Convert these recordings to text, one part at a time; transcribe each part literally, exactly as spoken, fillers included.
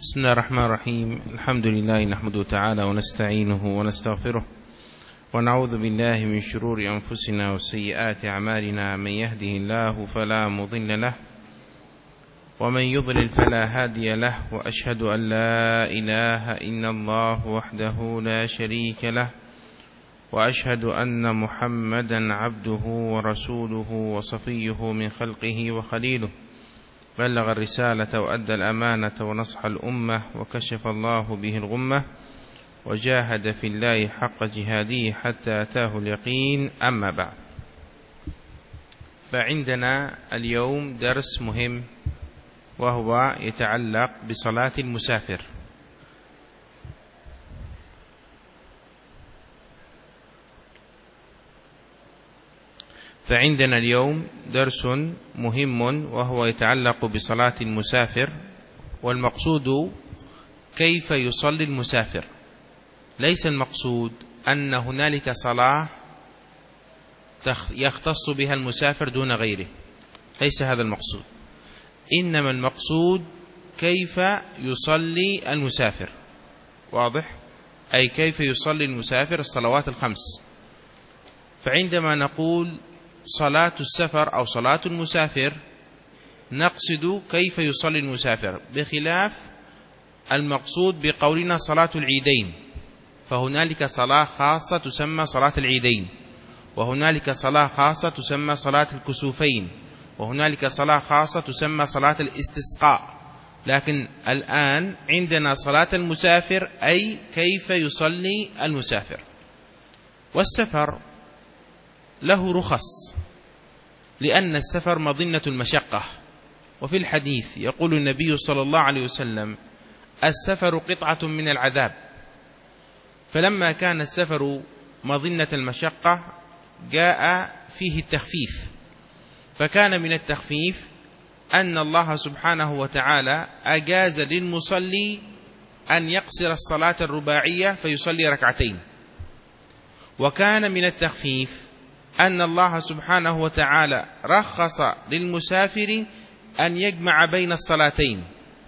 بسم الله الرحمن الرحيم. الحمد لله نحمده تعالى ونستعينه ونستغفره ونعوذ بالله من شرور أنفسنا وسيئات أعمالنا. من يهده الله فلا مضل له ومن يضلل فلا هادي له، وأشهد أن لا إله إلا الله وحده لا شريك له، وأشهد أن محمدا عبده ورسوله وصفيه من خلقه وخليله، بلغ الرسالة وأدى الأمانة ونصح الأمة وكشف الله به الغمة وجاهد في الله حق جهاده حتى أتاه اليقين. أما بعد، فعندنا اليوم درس مهم وهو يتعلق بصلاة المسافر. فعندنا اليوم درس مهم وهو يتعلق بصلاة المسافر، والمقصود كيف يصلي المسافر. ليس المقصود أن هنالك صلاة يختص بها المسافر دون غيره، ليس هذا المقصود، إنما المقصود كيف يصلي المسافر. واضح؟ أي كيف يصلي المسافر الصلوات الخمس. فعندما نقول صلاة السفر أو صلاة المسافر نقصد كيف يصلي المسافر، بخلاف المقصود بقولنا صلاة العيدين، فهنالك صلاة خاصة تسمى صلاة العيدين، وهنالك صلاة خاصة تسمى صلاة الكسوفين، وهنالك صلاة خاصة تسمى صلاة الاستسقاء. لكن الآن عندنا صلاة المسافر، أي كيف يصلي المسافر. والسفر له رخص، لأن السفر مظنة المشقة، وفي الحديث يقول النبي صلى الله عليه وسلم: السفر قطعة من العذاب. فلما كان السفر مظنة المشقة جاء فيه التخفيف، فكان من التخفيف أن الله سبحانه وتعالى أجاز للمصلي أن يقصر الصلاة الرباعية فيصلي ركعتين، وكان من التخفيف أن الله سبحانه وتعالى رخص للمسافر أن يجمع بين الصلاتين،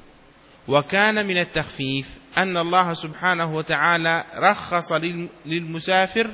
وكان من التخفيف أن الله سبحانه وتعالى رخص للمسافر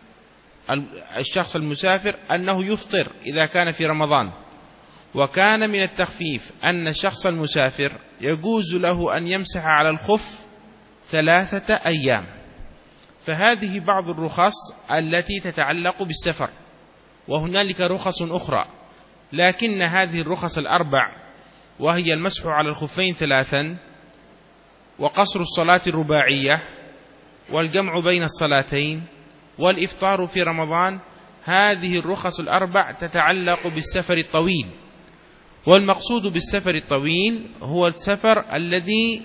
الشخص المسافر أنه يفطر إذا كان في رمضان، وكان من التخفيف أن الشخص المسافر يجوز له أن يمسح على الخف ثلاثة أيام. فهذه بعض الرخص التي تتعلق بالسفر، وهنالك رخص أخرى، لكن هذه الرخص الأربع، وهي المسح على الخفين ثلاثا، وقصر الصلاة الرباعية، والجمع بين الصلاتين، والإفطار في رمضان، هذه الرخص الأربع تتعلق بالسفر الطويل. والمقصود بالسفر الطويل هو السفر الذي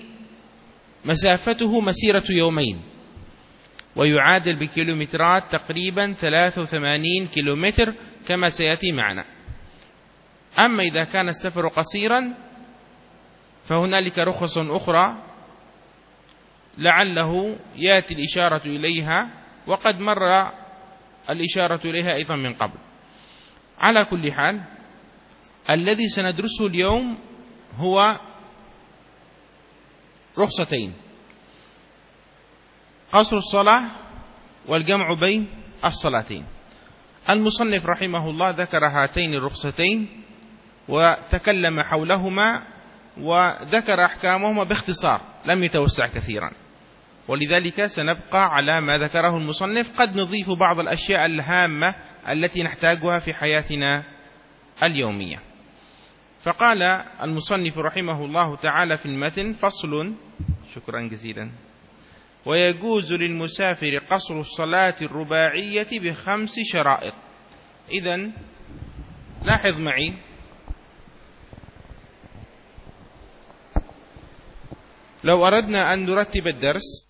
مسافته مسيرة يومين، ويعادل بكيلومترات تقريبا ثلاثة وثمانين كيلومتر كما سيأتي معنا. أما إذا كان السفر قصيرا فهنالك رخص أخرى لعله يأتي الإشارة إليها، وقد مر الإشارة إليها أيضا من قبل. على كل حال، الذي سندرسه اليوم هو رخصتين: قصر الصلاة والجمع بين الصلاتين. المصنف رحمه الله ذكر هاتين الرخصتين وتكلم حولهما وذكر أحكامهما باختصار، لم يتوسع كثيرا، ولذلك سنبقى على ما ذكره المصنف، قد نضيف بعض الأشياء الهامة التي نحتاجها في حياتنا اليومية. فقال المصنف رحمه الله تعالى في المتن: فصل. شكرا جزيلا. ويجوز للمسافر قصر الصلاة الرباعية بخمس شرائط. إذن لاحظ معي، لو أردنا أن نرتب الدرس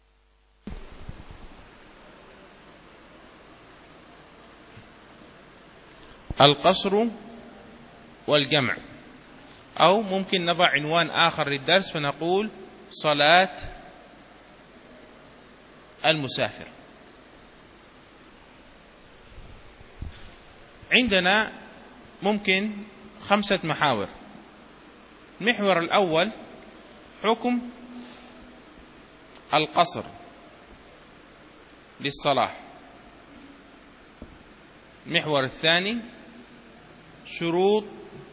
القصر والجمع، أو ممكن نضع عنوان آخر للدرس فنقول صلاة المسافر. عندنا ممكن خمسة محاور. المحور الأول حكم القصر للصلاة. المحور الثاني شروط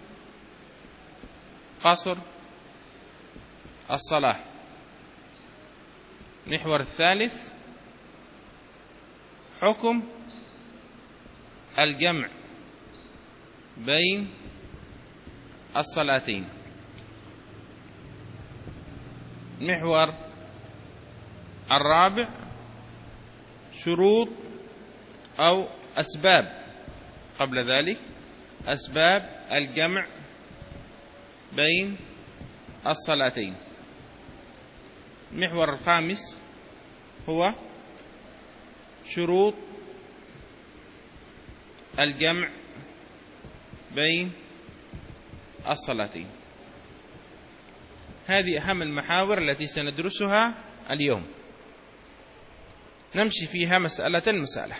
قصر الصلاة. المحور الثالث حكم الجمع بين الصلاتين. المحور الرابع شروط أو أسباب، قبل ذلك أسباب الجمع بين الصلاتين. المحور الخامس هو شروط الجمع بين الصلاتين. هذه أهم المحاور التي سندرسها اليوم، نمشي فيها مسألة مسألة.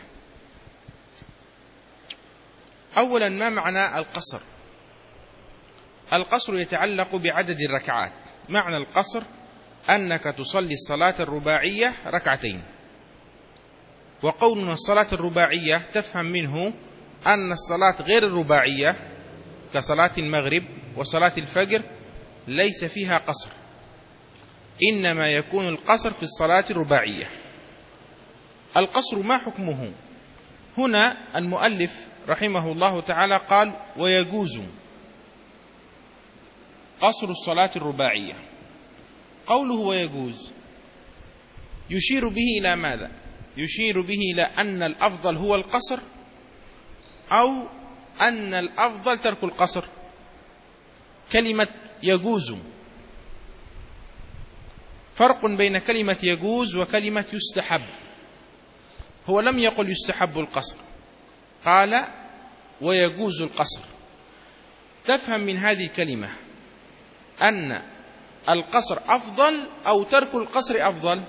أولا، ما معنى القصر؟ القصر يتعلق بعدد الركعات. معنى القصر أنك تصلي الصلاة الرباعية ركعتين. وقولنا الصلاة الرباعية تفهم منه أن الصلاة غير الرباعية كصلاة المغرب وصلاة الفجر ليس فيها قصر، إنما يكون القصر في الصلاة الرباعية. القصر ما حكمه؟ هنا المؤلف رحمه الله تعالى قال ويجوز قصر الصلاة الرباعية. قوله ويجوز يشير به إلى ماذا؟ يشير به إلى أن الأفضل هو القصر أو أن الأفضل ترك القصر. كلمة يجوز، فرق بين كلمة يجوز وكلمة يستحب. هو لم يقل يستحب القصر، قال ويجوز القصر. تفهم من هذه الكلمة أن القصر أفضل أو ترك القصر أفضل؟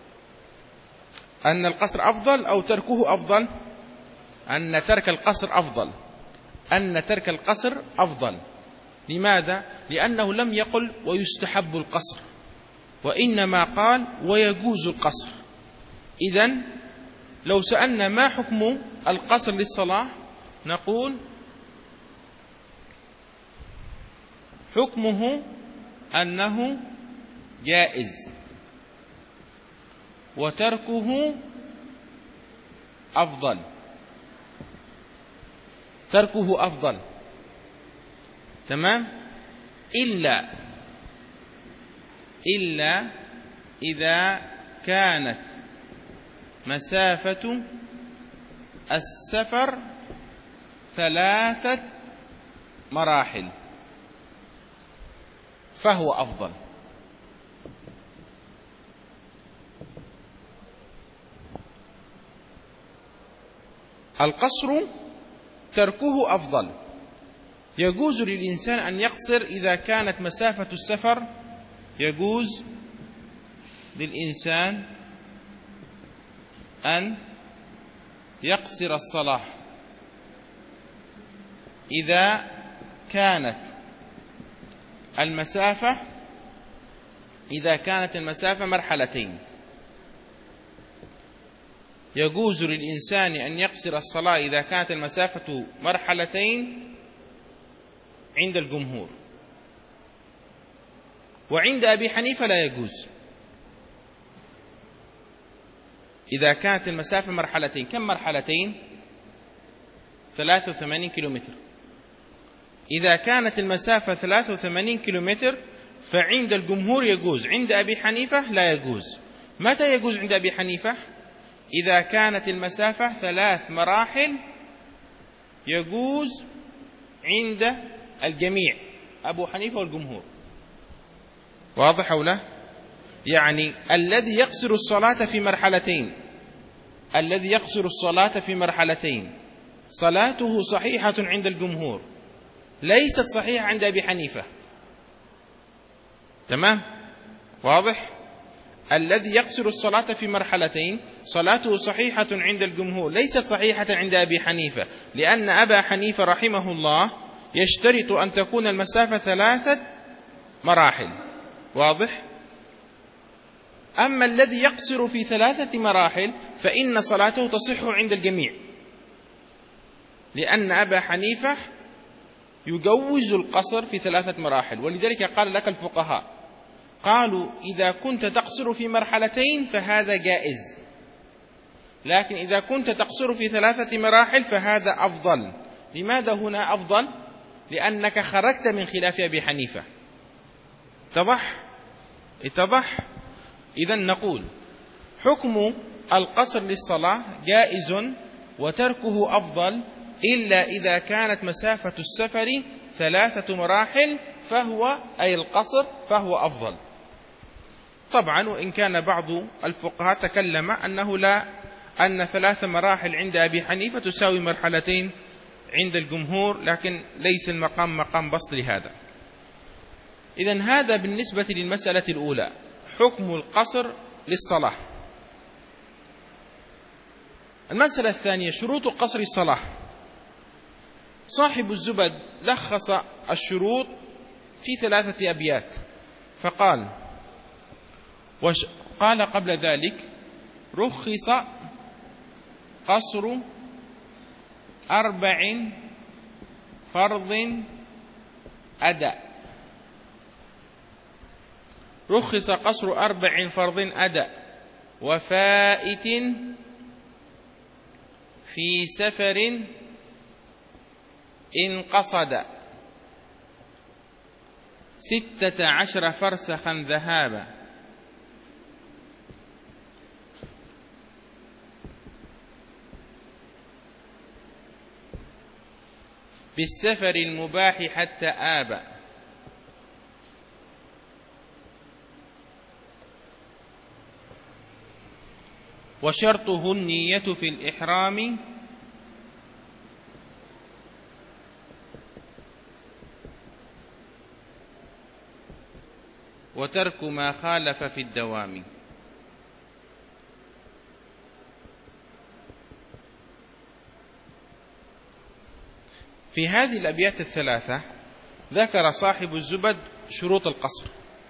أن القصر أفضل أو تركه أفضل؟ أن ترك القصر أفضل. أن ترك القصر أفضل. لماذا؟ لأنه لم يقل ويستحب القصر، وإنما قال ويجوز القصر. إذن لو سألنا ما حكم القصر للصلاة نقول حكمه أنه جائز وتركه أفضل. تركه أفضل، تمام؟ إلا إلا إذا كانت مسافة السفر ثلاثة مراحل فهو أفضل. القصر تركه أفضل. يجوز للإنسان أن يقصر إذا كانت مسافة السفر، يجوز للإنسان أن يقصر الصلاة إذا كانت المسافة إذا كانت المسافة مرحلتين. يجوز للإنسان أن يقصر الصلاة إذا كانت المسافة مرحلتين عند الجمهور، وعند أبي حنيفة لا يجوز. إذا كانت المسافة مرحلتين، كم مرحلتين؟ ثلاثة وثمانين كيلومتر. إذا كانت المسافة ثلاثة وثمانين كيلومتر فعند الجمهور يجوز، عند أبي حنيفة لا يجوز. متى يجوز عند أبي حنيفة؟ إذا كانت المسافة ثلاث مراحل يجوز عند الجميع، أبو حنيفة والجمهور. واضح أو لا؟ يعني الذي يقصر الصلاة في مرحلتين الذي يقصر الصلاة في مرحلتين صلاته صحيحة عند الجمهور، ليست صحيحة عند أبي حنيفة. تمام؟ واضح؟ الذي يقصر الصلاة في مرحلتين صلاته صحيحة عند الجمهور، ليست صحيحة عند أبي حنيفة، لأن أبا حنيفة رحمه الله يشترط أن تكون المسافة ثلاثة مراحل. واضح؟ أما الذي يقصر في ثلاثة مراحل فإن صلاته تصح عند الجميع، لأن أبا حنيفة يجوز القصر في ثلاثة مراحل. ولذلك قال لك الفقهاء قالوا إذا كنت تقصر في مرحلتين فهذا جائز، لكن إذا كنت تقصر في ثلاثة مراحل فهذا أفضل. لماذا هنا أفضل؟ لأنك خرجت من خلاف أبي حنيفة. اتضح؟ اتضح؟ إذن نقول حكم القصر للصلاة جائز وتركه أفضل، إلا إذا كانت مسافة السفر ثلاثة مراحل فهو أي القصر فهو أفضل. طبعا وإن كان بعض الفقهاء تكلم أنه لا، أن ثلاث مراحل عند أبي حنيفة تساوي مرحلتين عند الجمهور، لكن ليس المقام مقام بسط لهذا. إذن هذا بالنسبة للمسألة الأولى، حكم القصر للصلاة. المسألة الثانية شروط قصر الصلاة. صاحب الزبد لخص الشروط في ثلاثة أبيات، فقال وش قال قبل ذلك رخص قصر أربع فرض أداء. رخص قصر أربع فرض أداء وفائت في سفر إن قصد ستة عشر فرسخا ذهابا. بالسفر المباح حتى آبا. وشرطه النية في الإحرام وترك ما خالف في الدوام. في هذه الأبيات الثلاثة ذكر صاحب الزبد شروط القصر.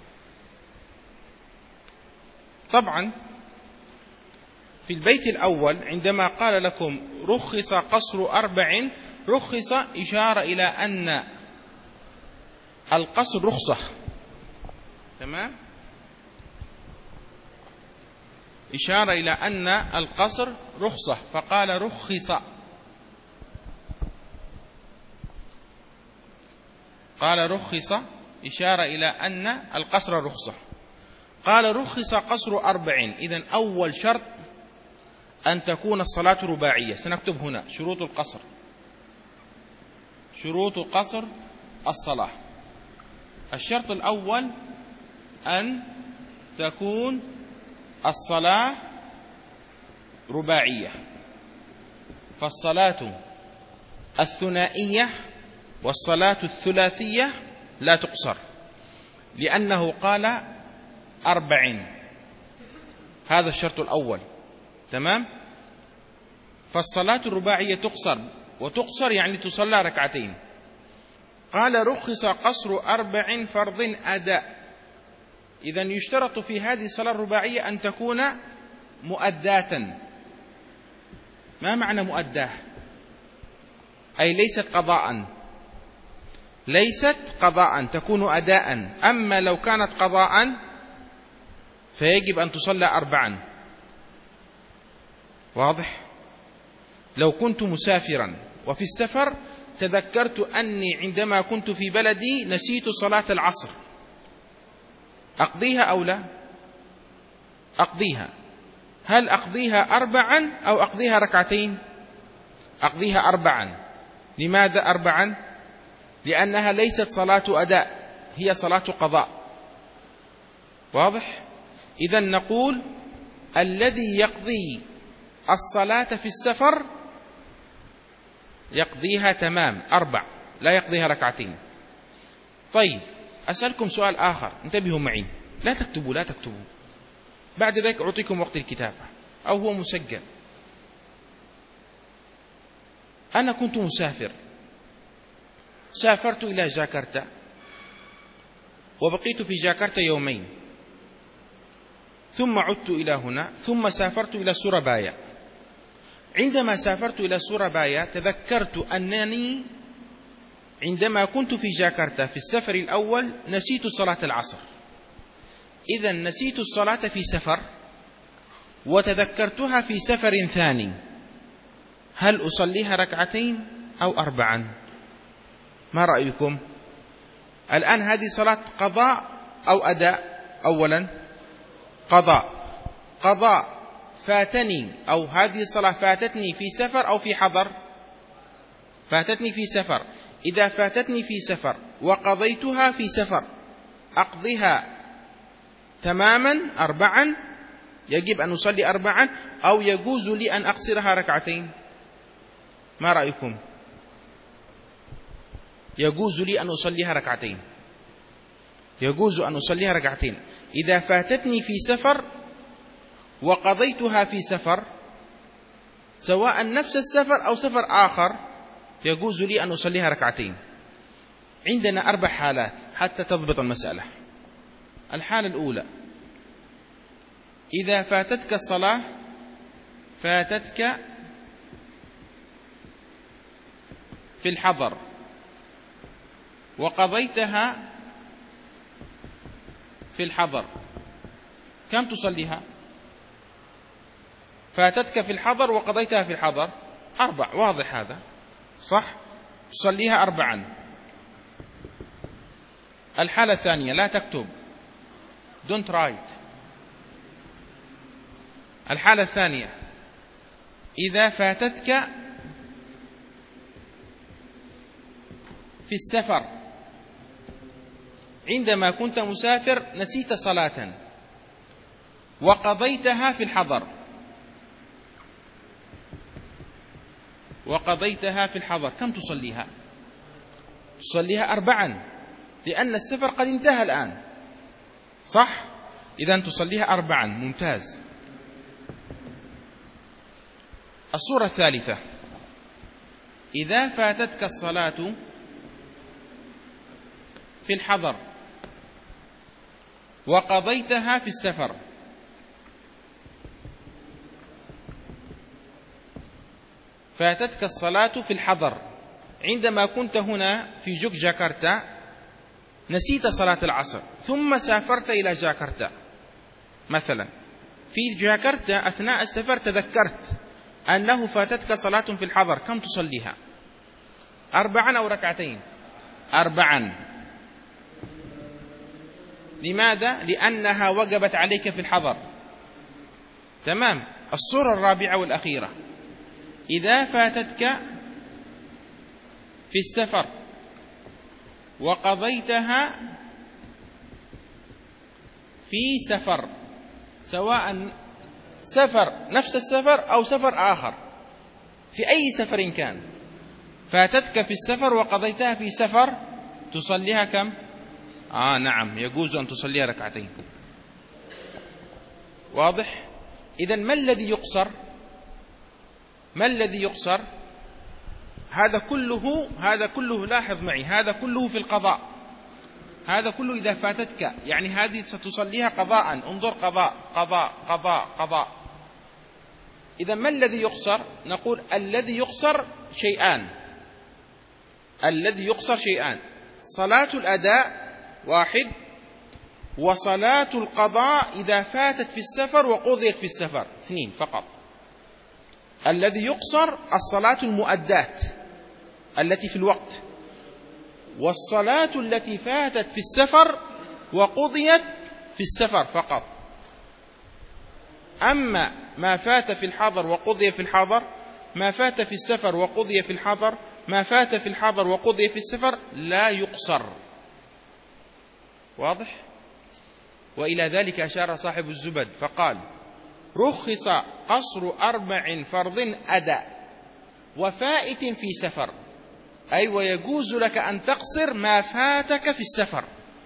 طبعا في البيت الأول عندما قال لكم رخص قصر أربع، رخص إشارة إلى أن القصر رخصة، تمام، إشارة إلى أن القصر رخصة، فقال رخص، قال رخص إشارة إلى أن القصر رخصة. قال رخص قصر أربع، إذن أول شرط أن تكون الصلاة رباعية. سنكتب هنا شروط القصر، شروط قصر الصلاة. الشرط الأول أن تكون الصلاة رباعية، فالصلاة الثنائية والصلاة الثلاثية لا تقصر، لأنه قال أربع، هذا الشرط الأول، تمام. فالصلاة الرباعية تقصر، وتقصر يعني تصلى ركعتين. قال رخص قصر أربع فرض أداء، إذن يشترط في هذه الصلاة الرباعية أن تكون مؤداة. ما معنى مؤداه؟ أي ليست قضاء، ليست قضاء، تكون أداء. أما لو كانت قضاء فيجب أن تصلى أربعا. واضح؟ لو كنت مسافرا وفي السفر تذكرت أني عندما كنت في بلدي نسيت صلاة العصر، أقضيها أو لا؟ أقضيها. هل أقضيها أربعا أو أقضيها ركعتين؟ أقضيها أربعا. لماذا أربعا؟ لأنها ليست صلاة أداء، هي صلاة قضاء. واضح؟ إذن نقول الذي يقضي الصلاة في السفر يقضيها تمام أربع، لا يقضيها ركعتين. طيب أسألكم سؤال آخر، انتبهوا معي، لا تكتبوا لا تكتبوا، بعد ذلك أعطيكم وقت الكتابة أو هو مسجل. أنا كنت مسافر، سافرت إلى جاكرتا وبقيت في جاكرتا يومين، ثم عدت إلى هنا، ثم سافرت إلى سورابايا. عندما سافرت إلى سورابايا تذكرت أنني عندما كنت في جاكرتا في السفر الأول نسيت صلاة العصر. إذا نسيت الصلاة في سفر وتذكرتها في سفر ثاني، هل أصليها ركعتين أو أربعا؟ ما رأيكم؟ الآن هذه صلاة قضاء أو أداء؟ أولا قضاء. قضاء فاتني، أو هذه الصلاة فاتتني في سفر أو في حضر؟ فاتتني في سفر. إذا فاتتني في سفر وقضيتها في سفر أقضيها تماما أربعا، يجب أن أصلي أربعا، أو يجوز لي أن أقصرها ركعتين؟ ما رأيكم؟ يجوز لي أن أصليها ركعتين، يجوز أن أصليها ركعتين. إذا فاتتني في سفر وقضيتها في سفر، سواء نفس السفر أو سفر آخر، يجوز لي أن أصليها ركعتين. عندنا أربع حالات حتى تضبط المسألة. الحالة الأولى: إذا فاتتك الصلاة فاتتك في الحضر وقضيتها في الحضر، كم تصليها؟ فاتتك في الحضر وقضيتها في الحضر، أربع. واضح هذا؟ صح؟ تصليها أربعا. الحالة الثانية: لا تكتب، don't write. الحالة الثانية: إذا فاتتك في السفر، عندما كنت مسافر نسيت صلاة وقضيتها في الحضر، وقضيتها في الحضر، كم تصليها؟ تصليها أربعا، لأن السفر قد انتهى الآن، صح؟ إذن تصليها أربعا. ممتاز. الصورة الثالثة: إذا فاتتك الصلاة في الحضر وقضيتها في السفر، فاتتك الصلاة في الحضر عندما كنت هنا في جاكرتا، نسيت صلاة العصر، ثم سافرت إلى جاكرتا. مثلا في جاكرتا أثناء السفر تذكرت أنه فاتتك صلاة في الحضر، كم تصليها؟ أربعا أو ركعتين؟ أربعا. لماذا؟ لأنها وجبت عليك في الحضر. تمام. الصورة الرابعة والأخيرة: إذا فاتتك في السفر وقضيتها في سفر، سواء سفر نفس السفر أو سفر آخر، في أي سفر كان، فاتتك في السفر وقضيتها في سفر، تصليها كم؟ آه نعم، يجوز أن تصليها ركعتين. واضح؟ إذن ما الذي يقصر؟ ما الذي يقصر؟ هذا كله هذا كله لاحظ معي، هذا كله في القضاء، هذا كله إذا فاتتك، يعني هذه ستصليها قضاء. انظر، قضاء قضاء قضاء قضاء. إذا ما الذي يقصر؟ نقول الذي يقصر شيئان، الذي يقصر شيئان: صلاة الأداء واحد، وصلاة القضاء إذا فاتت في السفر وقضيت في السفر، اثنين فقط. الذي يقصر الصلاة المؤدات التي في الوقت، والصلاة التي فاتت في السفر وقضيت في السفر فقط. أما ما فات في الحضر وقضي في الحضر، ما فات في السفر وقضي في الحضر، ما فات في الحضر وقضي في السفر، لا يقصر. واضح؟ وإلى ذلك أشار صاحب الزبد فقال: رخص قصر أربع فرض أداء وفائت في سفر، أي ويجوز لك أن تقصر ما فاتك في السفر،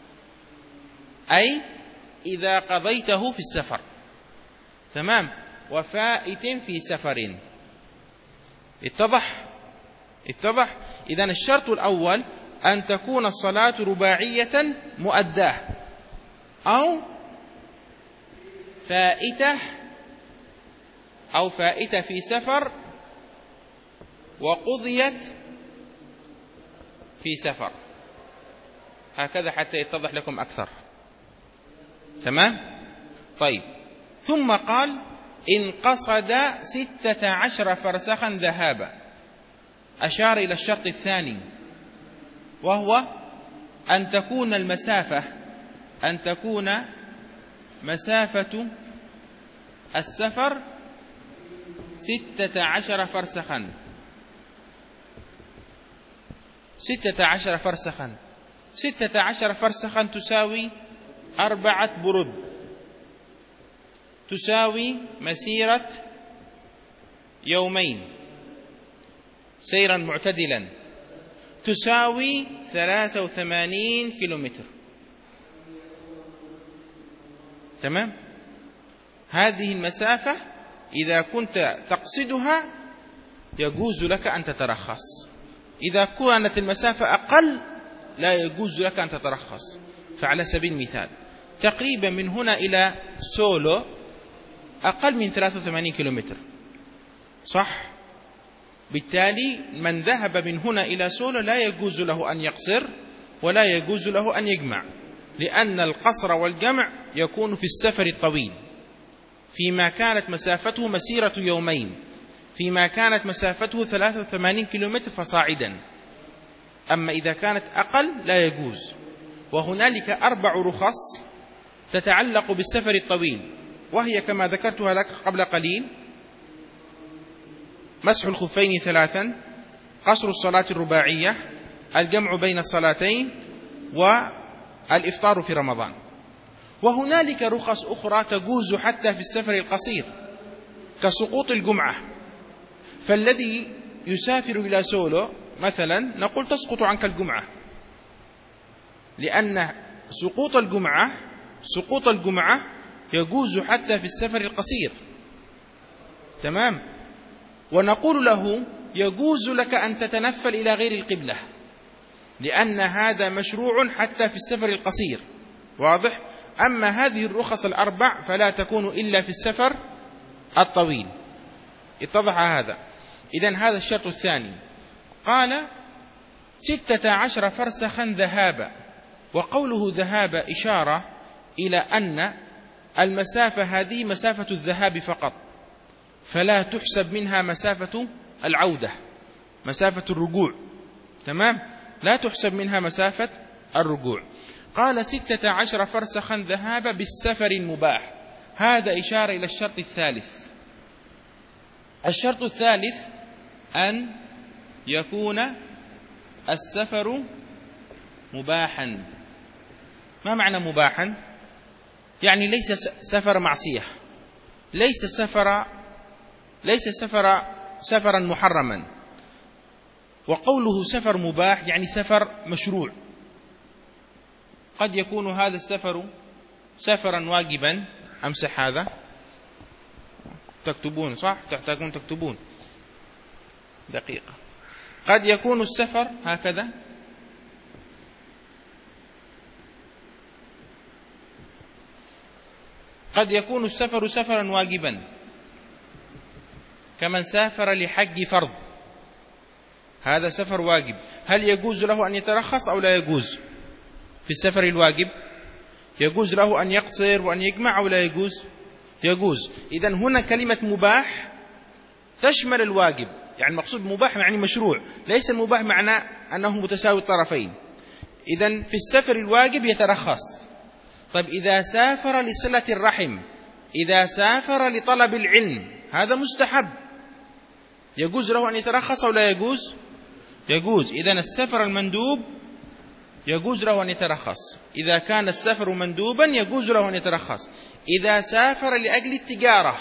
أي إذا قضيته في السفر. تمام. وفائت في سفر. اتضح؟ اتضح؟ إذن الشرط الأول أن تكون الصلاة رباعية مؤداة، أو فائتة أو فائتة في سفر وقضيت في سفر، هكذا حتى يتضح لكم أكثر. تمام؟ طيب، ثم قال إن قصد ستة عشر فرسخا ذهابا، أشار إلى الشرط الثاني، وهو أن تكون المسافة أن تكون مسافة السفر ستة عشر فرسخا ستة عشر فرسخا ستة عشر فرسخا تساوي أربعة برد، تساوي مسيرة يومين سيرا معتدلا، تساوي ثلاثة وثمانين كيلومتر. تمام؟ هذه المسافة إذا كنت تقصدها يجوز لك أن تترخص، إذا كانت المسافة أقل لا يجوز لك أن تترخص. فعلى سبيل المثال تقريبا من هنا إلى سولو أقل من ثلاثة وثمانين كيلومتر، صح؟ بالتالي من ذهب من هنا إلى سولو لا يجوز له أن يقصر ولا يجوز له أن يجمع، لأن القصر والجمع يكون في السفر الطويل، فيما كانت مسافته مسيرة يومين، فيما كانت مسافته ثلاثة وثمانين كيلومتر فصاعدا. أما إذا كانت أقل لا يجوز. وهنالك أربع رخص تتعلق بالسفر الطويل، وهي كما ذكرتها لك قبل قليل: مسح الخفين ثلاثا، قصر الصلاة الرباعية، الجمع بين الصلاتين، والإفطار في رمضان. وهنالك رخص أخرى تجوز حتى في السفر القصير كسقوط الجمعة، فالذي يسافر إلى سولو مثلا نقول تسقط عنك الجمعة، لأن سقوط الجمعة سقوط الجمعة يجوز حتى في السفر القصير. تمام؟ ونقول له يجوز لك أن تتنفل إلى غير القبلة، لأن هذا مشروع حتى في السفر القصير. واضح؟ أما هذه الرخص الأربع فلا تكون إلا في السفر الطويل. اتضح هذا؟ إذن هذا الشرط الثاني. قال ستة عشر فرسخا ذهابا، وقوله ذهاب إشارة إلى أن المسافة هذه مسافة الذهاب فقط، فلا تحسب منها مسافة العودة، مسافة الرجوع. تمام؟ لا تحسب منها مسافة الرجوع. قال ستة عشر فرسخا ذهابا بالسفر المباح، هذا إشارة إلى الشرط الثالث. الشرط الثالث أن يكون السفر مباحا. ما معنى مباحا؟ يعني ليس سفر معصية، ليس سفر ليس سفر سفرا محرما. وقوله سفر مباح يعني سفر مشروع. قد يكون هذا السفر سفرا واجبا. أمسح هذا، تكتبون صح؟ تحتاجون تكتبون دقيقة. قد يكون السفر هكذا، قد يكون السفر سفرا واجبا كمن سافر لحج فرض، هذا سفر واجب. هل يجوز له أن يترخص أو لا يجوز؟ في السفر الواجب يجوز له أن يقصر وأن يجمع أو لا يجوز؟ يجوز. إذن هنا كلمة مباح تشمل الواجب، يعني المقصود مباح يعني مشروع، ليس المباح معناه أنه متساوي الطرفين. إذن في السفر الواجب يترخص. طيب إذا سافر لصلة الرحم، إذا سافر لطلب العلم، هذا مستحب، يجوز له أن يترخص أو لا يجوز؟ يجوز. إذن السفر المندوب يجوز له أن يترخص. إذا كان السفر مندوبا يجوز له أن يترخص. إذا سافر لأجل التجارة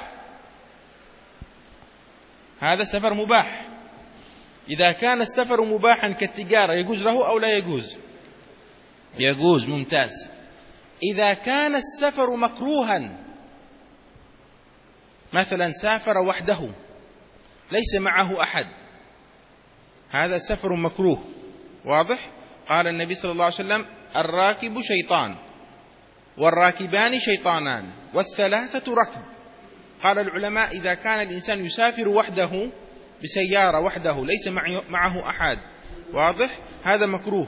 هذا سفر مباح. إذا كان السفر مباحا كالتجارة يجوز له أو لا يجوز؟ يجوز. ممتاز. إذا كان السفر مكروها، مثلا سافر وحده ليس معه أحد، هذا سفر مكروه. واضح؟ قال النبي صلى الله عليه وسلم: الراكب شيطان. والراكبان شيطانان والثلاثة ركب. قال العلماء إذا كان الإنسان يسافر وحده بسيارة وحده ليس معه أحد، واضح، هذا مكروه،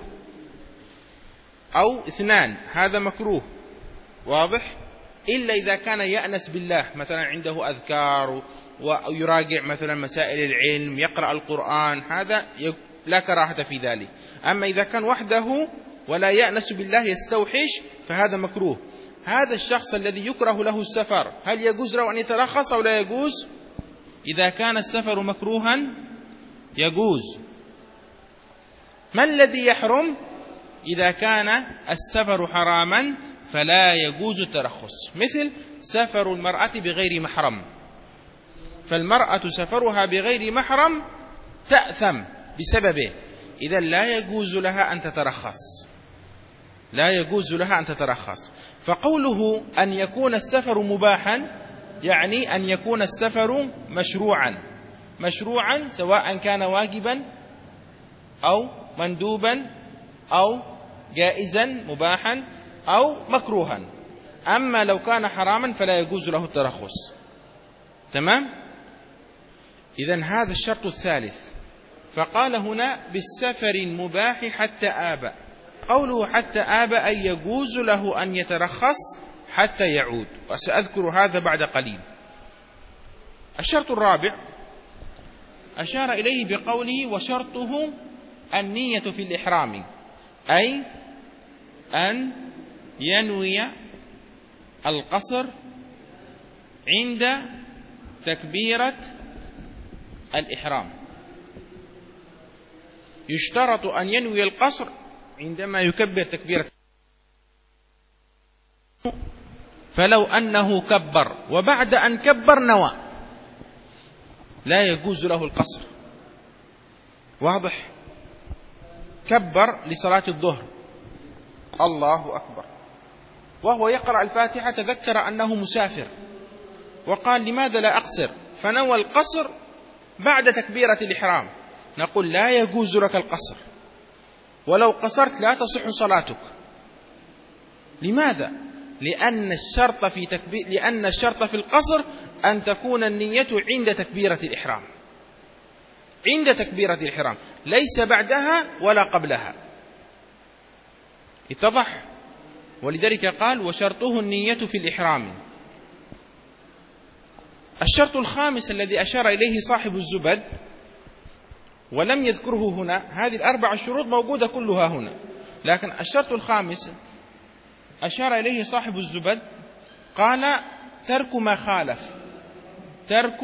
أو اثنان هذا مكروه، واضح، إلا إذا كان يأنس بالله، مثلا عنده أذكار ويراجع مثلا مسائل العلم، يقرأ القرآن، هذا لا كراهة في ذلك. أما إذا كان وحده ولا يأنس بالله يستوحش فهذا مكروه. هذا الشخص الذي يكره له السفر هل يجوز له أن يترخص أو لا يجوز؟ إذا كان السفر مكروها يجوز. ما الذي يحرم؟ إذا كان السفر حراما فلا يجوز الترخص، مثل سفر المرأة بغير محرم، فالمرأة سفرها بغير محرم تأثم بسببه، إذا لا يجوز لها أن تترخص، لا يجوز لها أن تترخص. فقوله أن يكون السفر مباحا يعني أن يكون السفر مشروعا، مشروعا سواء كان واجبا أو مندوبا أو جائزا مباحا أو مكروها. أما لو كان حراما فلا يجوز له الترخص. تمام؟ إذن هذا الشرط الثالث. فقال هنا بالسفر المباح حتى آبى. قوله حتى آبى أي يجوز له أن يترخص حتى يعود، وسأذكر هذا بعد قليل. الشرط الرابع أشار إليه بقوله وشرطه النية في الإحرام، أي أن ينوي القصر عند تكبيرة الإحرام. يشترط أن ينوي القصر عندما يكبر تكبيرة، فلو أنه كبر وبعد أن كبر نوى لا يجوز له القصر، واضح؟ كبر لصلاة الظهر الله أكبر وهو يقرأ الفاتحة تذكر أنه مسافر وقال لماذا لا أقصر، فنوى القصر بعد تكبيرة الإحرام، نقول لا يجوز لك القصر، ولو قصرت لا تصح صلاتك. لماذا؟ لأن الشرط في تكبير لأن الشرط في القصر أن تكون النية عند تكبيرة الإحرام، عند تكبيرة الإحرام، ليس بعدها ولا قبلها. اتضح؟ ولذلك قال وشرطه النية في الإحرام. الشرط الخامس الذي أشار إليه صاحب الزبد ولم يذكره هنا، هذه الأربع الشروط موجودة كلها هنا، لكن الشرط الخامس أشار إليه صاحب الزبد، قال ترك ما خالف، ترك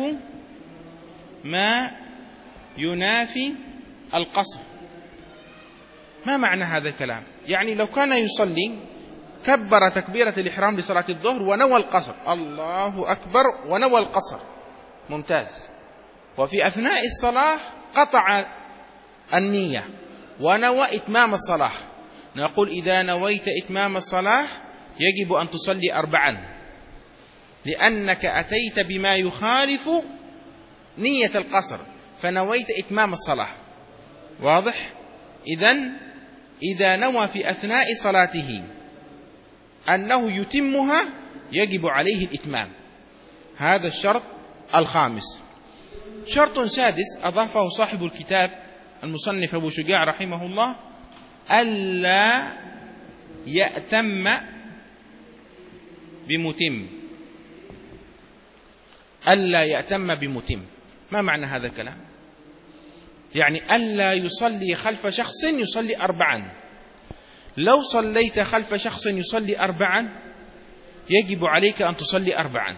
ما ينافي القصر. ما معنى هذا الكلام؟ يعني لو كان يصلي كبر تكبيرة الإحرام لصلاة الظهر ونوى القصر، الله أكبر ونوى القصر، ممتاز، وفي أثناء الصلاة قطع النية ونوى إتمام الصلاة، نقول إذا نويت إتمام الصلاة يجب أن تصلي أربعا، لأنك أتيت بما يخالف نية القصر فنويت إتمام الصلاة، واضح؟ إذن إذا نوى في أثناء صلاته أنه يتمها يجب عليه الإتمام. هذا الشرط الخامس. شرط سادس أضافه صاحب الكتاب المصنف أبو شجاع رحمه الله، ألا يأتم بمتم. ألا يأتم بمتم، ما معنى هذا الكلام؟ يعني ألا يصلي خلف شخص يصلي أربعا. لو صليت خلف شخص يصلي أربعا يجب عليك أن تصلي أربعا.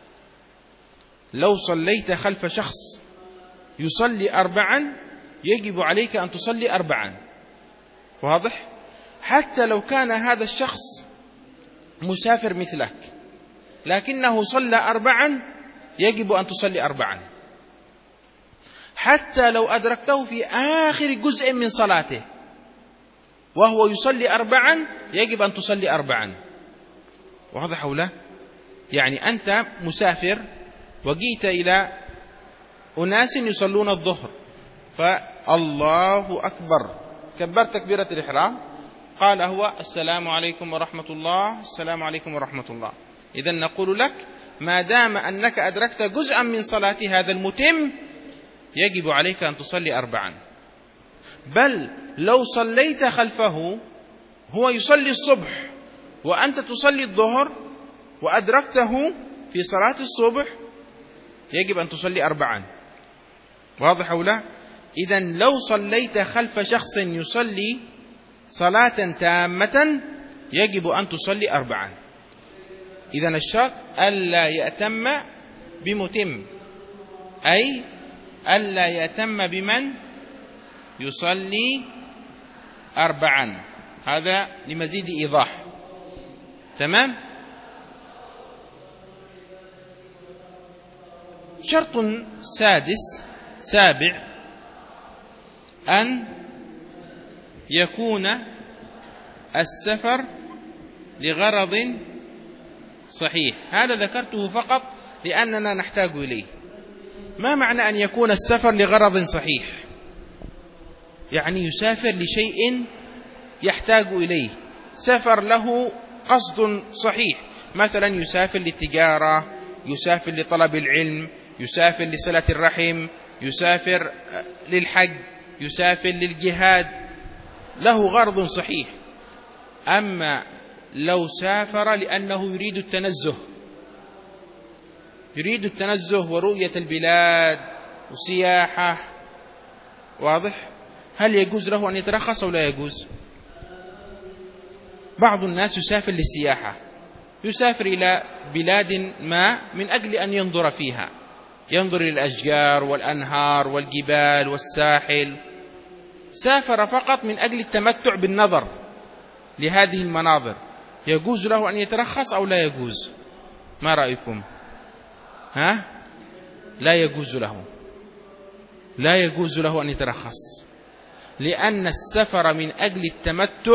لو صليت خلف شخص يصلي أربعا يجب عليك أن تصلي أربعا، واضح؟ حتى لو كان هذا الشخص مسافر مثلك لكنه صلى أربعا يجب أن تصلي أربعا. حتى لو أدركته في آخر جزء من صلاته وهو يصلي أربعا يجب أن تصلي أربعا، واضح أو لا؟ يعني أنت مسافر وجيت إلى أناس يصلون الظهر، فالله أكبر كبرت تكبيرة الإحرام، قال هو السلام عليكم ورحمة الله، السلام عليكم ورحمة الله. إذن نقول لك ما دام أنك أدركت جزءا من صلاة هذا المتم يجب عليك أن تصلي أربعا. بل لو صليت خلفه، هو يصلي الصبح وأنت تصلي الظهر وأدركته في صلاة الصبح، يجب أن تصلي أربعا. واضح أو لا؟ إذن لو صليت خلف شخص يصلي صلاة تامة يجب أن تصلي أربعا. إذن الشرط ألا يأتم بمتم، أي ألا يأتم بمن يصلي أربعا. هذا لمزيد إيضاح. تمام؟ شرط سادس سابع أن يكون السفر لغرض صحيح. هذا ذكرته فقط لأننا نحتاج إليه. ما معنى أن يكون السفر لغرض صحيح؟ يعني يسافر لشيء يحتاج إليه، سفر له قصد صحيح، مثلا يسافر للتجارة، يسافر لطلب العلم، يسافر لصلة الرحم، يسافر للحج، يسافر للجهاد، له غرض صحيح. أما لو سافر لأنه يريد التنزه، يريد التنزه ورؤية البلاد وسياحة، واضح؟ هل يجوز له أن يترخص أو لا يجوز؟ بعض الناس يسافر للسياحة، يسافر إلى بلاد ما من أجل أن ينظر فيها، ينظر إلى الأشجار والأنهار والجبال والساحل، سافر فقط من أجل التمتع بالنظر لهذه المناظر، يجوز له أن يترخص أو لا يجوز؟ ما رأيكم؟ ها؟ لا يجوز له، لا يجوز له أن يترخص، لأن السفر من أجل التمتع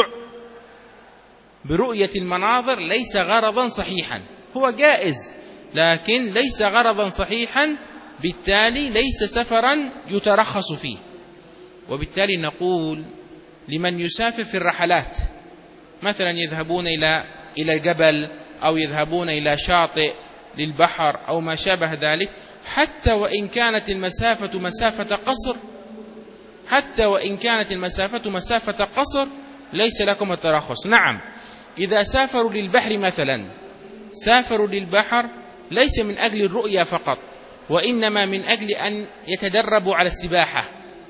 برؤية المناظر ليس غرضا صحيحا. هو جائز لكن ليس غرضا صحيحا، بالتالي ليس سفرا يترخص فيه. وبالتالي نقول لمن يسافر في الرحلات، مثلا يذهبون إلى إلى الجبل أو يذهبون إلى شاطئ للبحر أو ما شابه ذلك، حتى وإن كانت المسافة مسافة قصر، حتى وإن كانت المسافة مسافة قصر ليس لكم الترخص. نعم، إذا سافروا للبحر مثلا، سافروا للبحر ليس من أجل الرؤية فقط، وإنما من أجل أن يتدربوا على السباحة،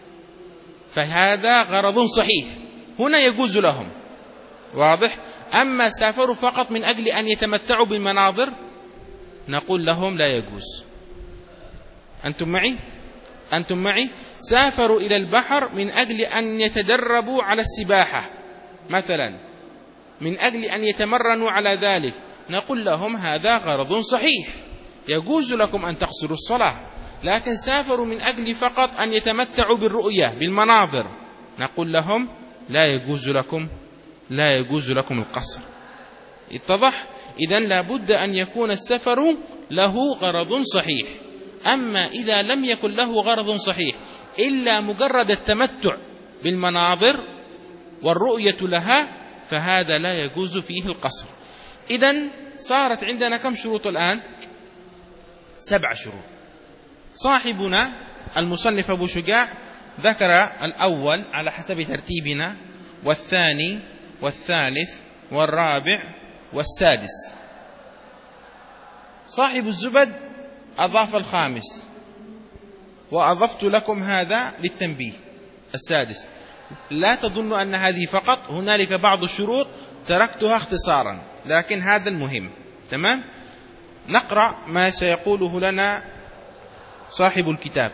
فهذا غرض صحيح، هنا يجوز لهم. واضح؟ أما سافروا فقط من أجل أن يتمتعوا بالمناظر نقول لهم لا يجوز. أنتم معي؟ أنتم معي؟ سافروا إلى البحر من أجل أن يتدربوا على السباحة مثلا، من أجل أن يتمرنوا على ذلك، نقول لهم هذا غرض صحيح، يجوز لكم أن تقصروا الصلاة. لكن سافروا من أجل فقط أن يتمتعوا بالرؤية بالمناظر، نقول لهم لا يجوز لكم، لا يجوز لكم القصر. اتضح؟ إذن لابد أن يكون السفر له غرض صحيح. أما إذا لم يكن له غرض صحيح إلا مجرد التمتع بالمناظر والرؤية لها، فهذا لا يجوز فيه القصر. إذن صارت عندنا كم شروط الآن؟ سبع شروط. صاحبنا المصنف أبو شجاع ذكر الأول على حسب ترتيبنا، والثاني والثالث والرابع والسادس. صاحب الزبد أضاف الخامس، وأضفت لكم هذا للتنبيه السادس. لا تظن أن هذه فقط، هنالك بعض الشروط تركتها اختصارا، لكن هذا المهم. تمام؟ نقرأ ما سيقوله لنا صاحب الكتاب.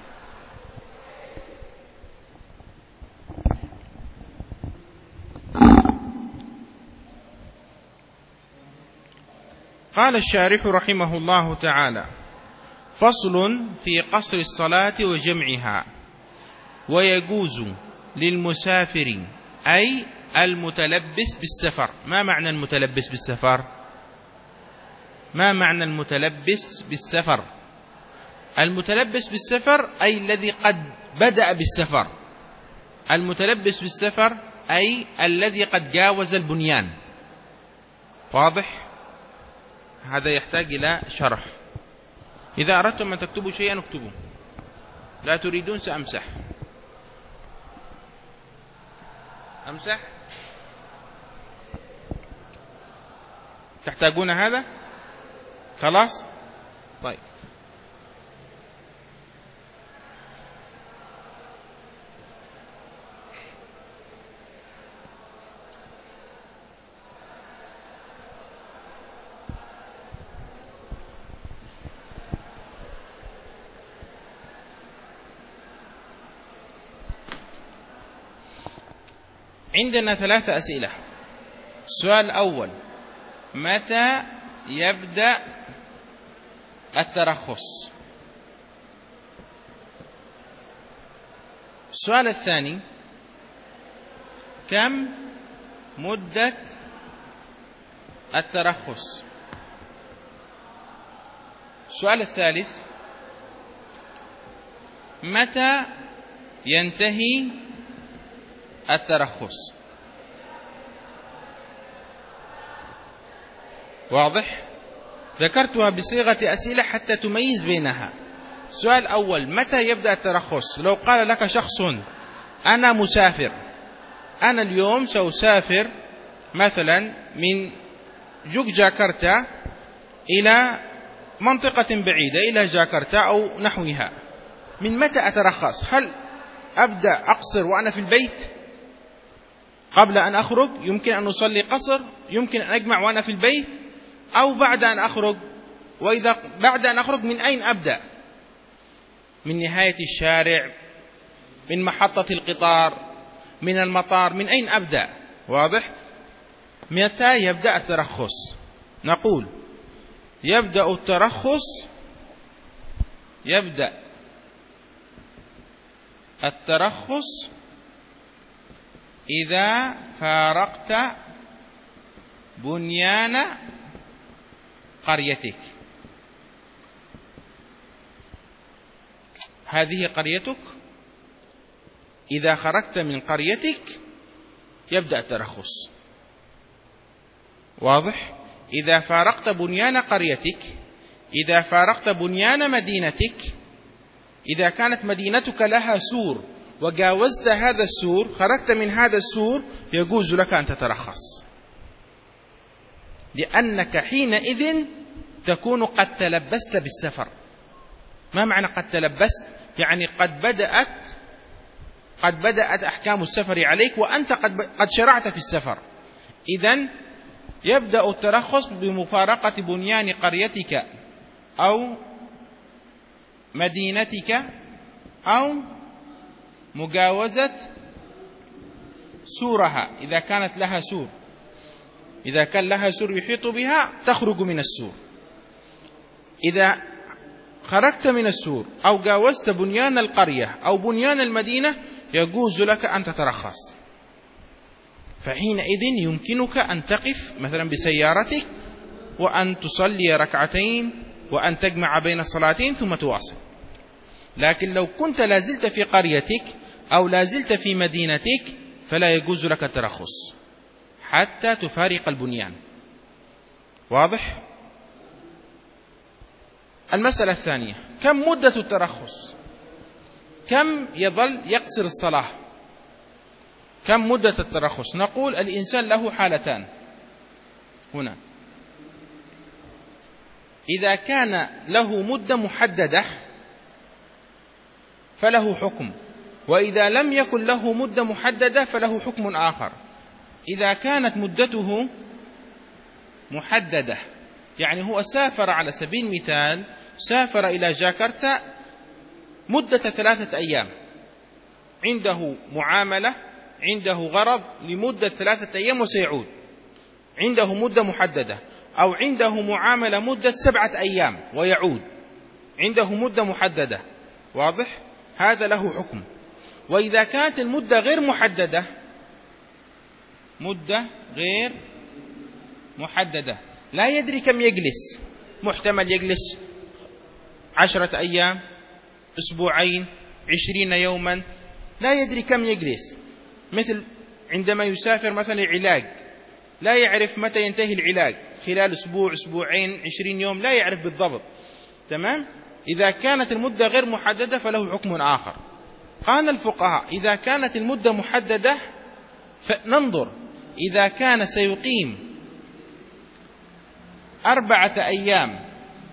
قال الشارح رحمه الله تعالى: فصل في قصر الصلاة وجمعها. ويجوز للمسافر أي المتلبس بالسفر. ما معنى المتلبس بالسفر؟ ما معنى المتلبس بالسفر؟ المتلبس بالسفر أي الذي قد بدأ بالسفر. المتلبس بالسفر أي الذي قد جاوز البنيان. واضح؟ هذا يحتاج إلى شرح. إذا أردتم أن تكتبوا شيئا اكتبوا، لا تريدون سأمسح. أمسح؟ تحتاجون هذا؟ خلاص؟ طيب. عندنا ثلاثة أسئلة. السؤال الأول: متى يبدأ الترخص؟ السؤال الثاني: كم مدة الترخص؟ السؤال الثالث: متى ينتهي الترخص؟ واضح؟ ذكرتها بصيغة أسئلة حتى تميز بينها. السؤال الأول: متى يبدأ الترخص؟ لو قال لك شخص: أنا مسافر، أنا اليوم سأسافر مثلا من جوجاكرتا إلى منطقة بعيدة إلى جاكرتا أو نحوها، من متى أترخص؟ هل أبدأ أقصر وأنا في البيت قبل أن أخرج؟ يمكن أن أصلي قصر، يمكن أن أجمع وأنا في البيت، أو بعد أن أخرج؟ وإذا بعد أن أخرج من أين أبدأ؟ من نهاية الشارع، من محطة القطار، من المطار، من أين أبدأ؟ واضح؟ متى يبدأ الترخص؟ نقول يبدأ الترخص يبدأ الترخص إذا فارقت بنيان قريتك. هذه قريتك، إذا خرجت من قريتك يبدأ الترخص. واضح؟ إذا فارقت بنيان قريتك، إذا فارقت بنيان مدينتك، إذا كانت مدينتك لها سور وجاوزت هذا السور، خرجت من هذا السور، يجوز لك أن تترخص، لأنك حينئذ تكون قد تلبست بالسفر. ما معنى قد تلبست؟ يعني قد بدأت قد بدأت أحكام السفر عليك وأنت قد قد شرعت في السفر. إذن يبدأ الترخص بمفارقة بنيان قريتك أو مدينتك أو مجاوزة سورها، إذا كانت لها سور، إذا كان لها سور يحيط بها تخرج من السور. إذا خرجت من السور أو جاوزت بنيان القرية أو بنيان المدينة يجوز لك أن تترخص. فحينئذ يمكنك أن تقف مثلا بسيارتك وأن تصلي ركعتين وأن تجمع بين الصلاتين ثم تواصل. لكن لو كنت لازلت في قريتك أو لازلت في مدينتك فلا يجوز لك الترخص حتى تفارق البنيان. واضح؟ المسألة الثانية: كم مدة الترخص؟ كم يظل يقصر الصلاة؟ كم مدة الترخص؟ نقول الإنسان له حالتان هنا: إذا كان له مدة محددة فله حكم، وإذا لم يكن له مدة محددة فله حكم آخر. إذا كانت مدته محددة، يعني هو سافر على سبيل المثال سافر إلى جاكرتا مدة ثلاثة أيام، عنده معاملة، عنده غرض لمدة ثلاثة أيام وسيعود، عنده مدة محددة، أو عنده معاملة مدة سبعة أيام ويعود، عنده مدة محددة. واضح؟ هذا له حكم. وإذا كانت المدة غير محددة، مدة غير محددة، لا يدري كم يجلس، محتمل يجلس عشرة أيام، أسبوعين، عشرين يوما، لا يدري كم يجلس، مثل عندما يسافر مثلا علاج لا يعرف متى ينتهي العلاج، خلال أسبوع أسبوعين عشرين يوم، لا يعرف بالضبط. تمام؟ إذا كانت المدة غير محددة فله حكم آخر. قال الفقهاء إذا كانت المدة محددة فننظر، إذا كان سيقيم أربعة أيام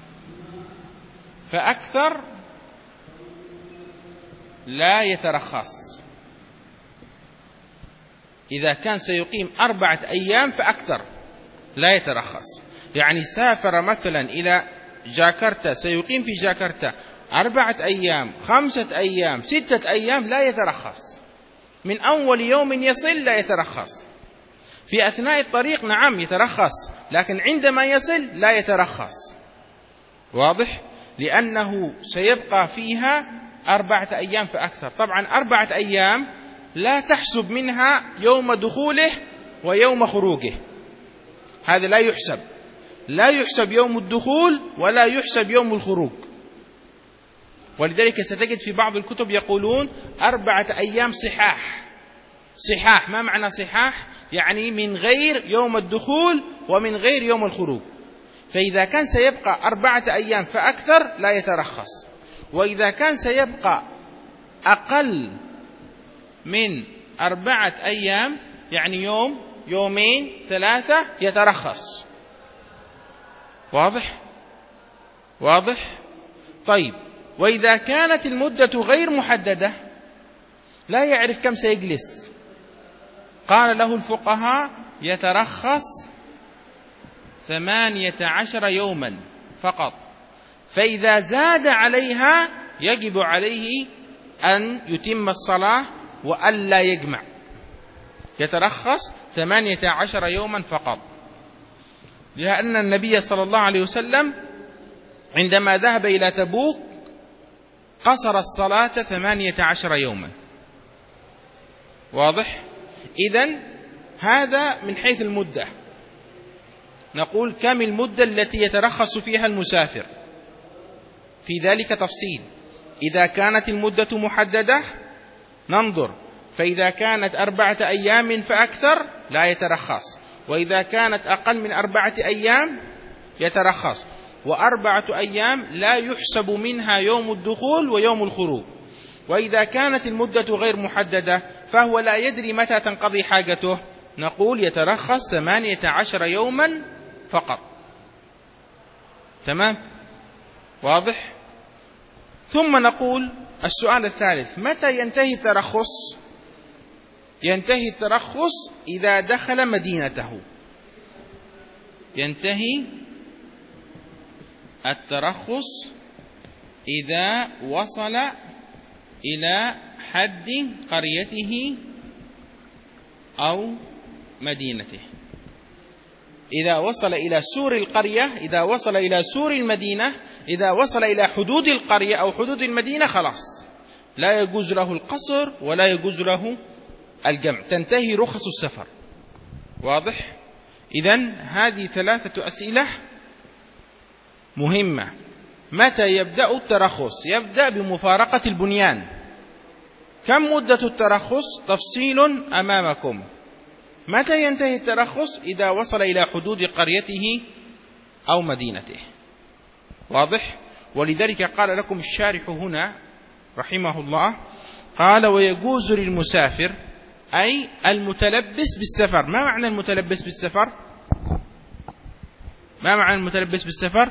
فأكثر لا يترخص. إذا كان سيقيم أربعة أيام فأكثر لا يترخص. يعني سافر مثلا إلى جاكرتا، سيقيم في جاكرتا أربعة أيام خمسة أيام ستة أيام لا يترخص. من أول يوم يصل لا يترخص. في أثناء الطريق نعم يترخص، لكن عندما يصل لا يترخص. واضح؟ لأنه سيبقى فيها أربعة أيام فأكثر. طبعا أربعة أيام لا تحسب منها يوم دخوله ويوم خروجه، هذا لا يحسب، لا يحسب يوم الدخول ولا يحسب يوم الخروج. ولذلك ستجد في بعض الكتب يقولون أربعة أيام صحاح. صحاح ما معنى صحاح؟ يعني من غير يوم الدخول ومن غير يوم الخروج. فإذا كان سيبقى أربعة أيام فأكثر لا يترخص، وإذا كان سيبقى أقل من أربعة أيام يعني يوم يومين ثلاثة يترخص. واضح؟ واضح؟ طيب، وإذا كانت المدة غير محددة لا يعرف كم سيجلس، قال له الفقهاء يترخص ثمانية عشر يوما فقط، فإذا زاد عليها يجب عليه أن يتم الصلاة وألا يجمع. يترخص ثمانية عشر يوما فقط، لأن النبي صلى الله عليه وسلم عندما ذهب إلى تبوك قصر الصلاة ثمانية عشر يوما. واضح؟ إذن هذا من حيث المدة. نقول كم المدة التي يترخص فيها المسافر؟ في ذلك تفصيل. إذا كانت المدة محددة ننظر، فإذا كانت أربعة أيام فأكثر لا يترخص، وإذا كانت أقل من أربعة أيام يترخص، وأربعة أيام لا يحسب منها يوم الدخول ويوم الخروج. وإذا كانت المدة غير محددة فهو لا يدري متى تنقضي حاجته، نقول يترخص ثمانية عشر يوما فقط. تمام؟ واضح؟ ثم نقول السؤال الثالث، متى ينتهي الترخص؟ ينتهي الترخص إذا دخل مدينته. ينتهي الترخص إذا وصل إلى حد قريته أو مدينته. إذا وصل إلى سور القرية، إذا وصل إلى سور المدينة، إذا وصل إلى حدود القرية أو حدود المدينة خلاص لا يجوز له القصر ولا يجوز له الجمع، تنتهي رخص السفر. واضح؟ إذن هذه ثلاثة أسئلة مهمة. متى يبدأ الترخص؟ يبدأ بمفارقة البنيان. كم مدة الترخص؟ تفصيل أمامكم. متى ينتهي الترخص؟ إذا وصل إلى حدود قريته أو مدينته. واضح؟ ولذلك قال لكم الشارح هنا رحمه الله، قال ويجوز للمسافر أي المتلبس بالسفر. ما معنى المتلبس بالسفر؟ ما معنى المتلبس بالسفر؟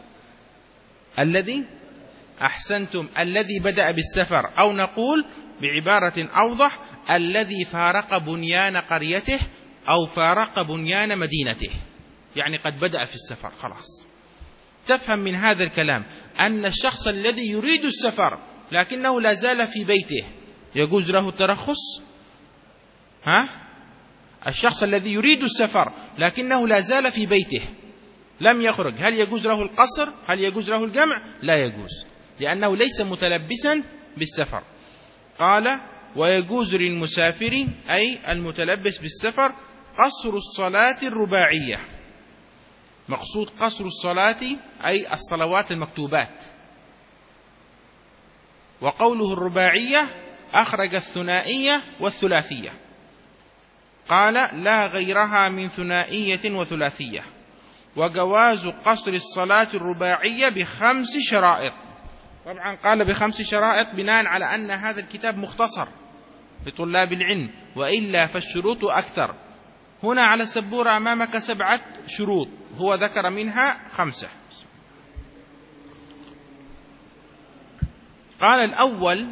الذي أحسنتم الذي بدأ بالسفر، أو نقول بعبارة أوضح الذي فارق بنيان قريته أو فارق بنيان مدينته، يعني قد بدأ في السفر خلاص. تفهم من هذا الكلام أن الشخص الذي يريد السفر لكنه لا زال في بيته يجوز له الترخص؟ ها؟ الشخص الذي يريد السفر لكنه لا زال في بيته لم يخرج، هل يجوز له القصر؟ هل يجوز له الجمع؟ لا يجوز، لأنه ليس متلبسا بالسفر. قال ويجوز للمسافر أي المتلبس بالسفر قصر الصلاة الرباعية. مقصود قصر الصلاة أي الصلوات المكتوبات. وقوله الرباعية أخرج الثنائية والثلاثية. قال لا غيرها من ثنائية وثلاثية. وجواز قصر الصلاة الرباعية بخمس شرائط. طبعا قال بخمس شرائط بناء على أن هذا الكتاب مختصر لطلاب العلم، وإلا فالشروط أكثر. هنا على السبورة أمامك سبعة شروط، هو ذكر منها خمسة. قال الأول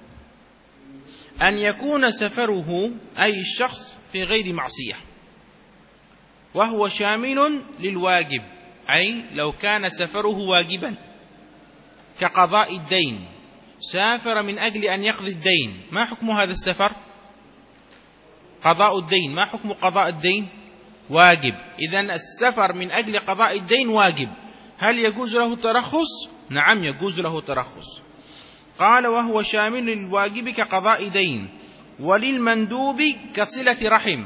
أن يكون سفره أي الشخص في غير معصية، وهو شامل للواجب، أي لو كان سفره واجبا كقضاء الدين، سافر من أجل أن يقضي الدين، ما حكم هذا السفر؟ قضاء الدين. ما حكم قضاء الدين؟ واجب. إذن السفر من أجل قضاء الدين واجب. هل يجوز له الترخص؟ نعم يجوز له الترخص. قال وهو شامل للواجب كقضاء دين، وللمندوب كصلة رحم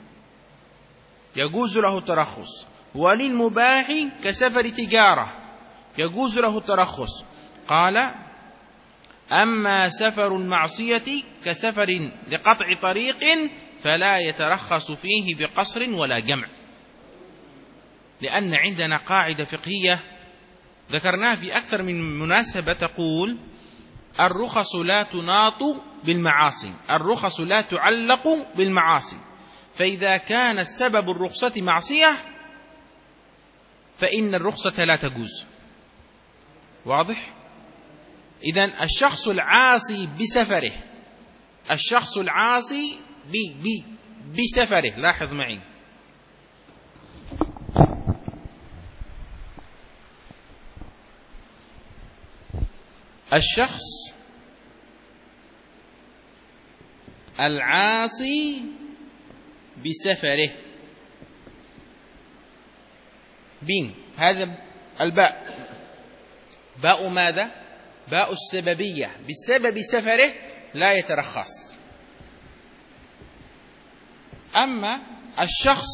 يجوز له الترخص، وللمباح كسفر تجارة يجوز له الترخص. قال أما سفر المعصية كسفر لقطع طريق فلا يترخص فيه بقصر ولا جمع، لأن عندنا قاعدة فقهية ذكرناها في أكثر من مناسبة تقول الرخص لا تناط بالمعاصي، الرخص لا تعلق بالمعاصي، فإذا كان السبب الرخصة معصية فإن الرخصة لا تجوز. واضح؟ إذن الشخص العاصي بسفره، الشخص العاصي ب ب بسفره، لاحظ معي، الشخص العاصي بسفره، بين هذا الباء باء ماذا؟ باء السببية، بسبب سفره لا يترخص. أما الشخص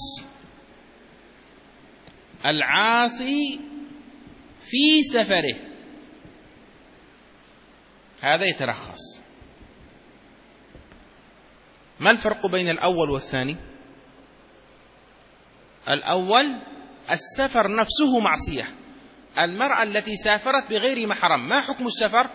العاصي في سفره هذا يترخص. ما الفرق بين الأول والثاني؟ الأول السفر نفسه معصية، المرأة التي سافرت بغير محرم ما حكم السفر؟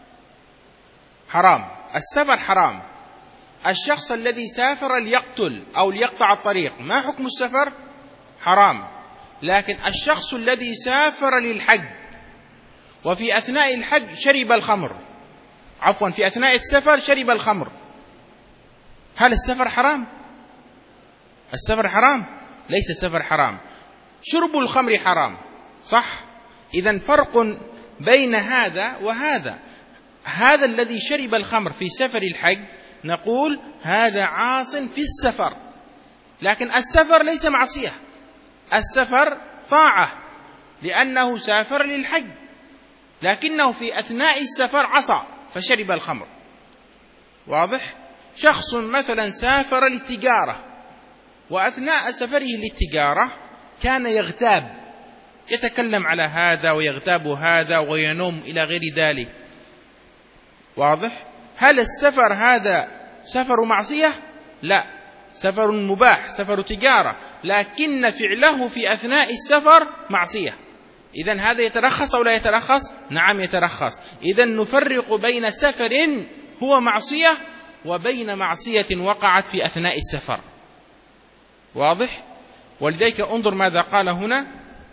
حرام، السفر حرام. الشخص الذي سافر ليقتل أو ليقطع الطريق ما حكم السفر؟ حرام. لكن الشخص الذي سافر للحج وفي أثناء الحج شرب الخمر، عفوا في أثناء السفر شرب الخمر، هل السفر حرام؟ السفر حرام؟ ليس السفر حرام، شرب الخمر حرام، صح؟ إذن فرق بين هذا وهذا. هذا الذي شرب الخمر في سفر الحج نقول هذا عاص في السفر، لكن السفر ليس معصية، السفر طاعة لأنه سافر للحج، لكنه في أثناء السفر عصى فشرب الخمر. واضح؟ شخص مثلا سافر للتجارة وأثناء سفره للتجارة كان يغتاب، يتكلم على هذا ويغتاب هذا وينوم إلى غير ذلك. واضح؟ هل السفر هذا سفر معصية؟ لا، سفر مباح، سفر تجارة، لكن فعله في أثناء السفر معصية. إذن هذا يترخص أو لا يترخص؟ نعم يترخص. إذن نفرق بين سفر هو معصية وبين معصية وقعت في أثناء السفر. واضح؟ ولذلك انظر ماذا قال هنا،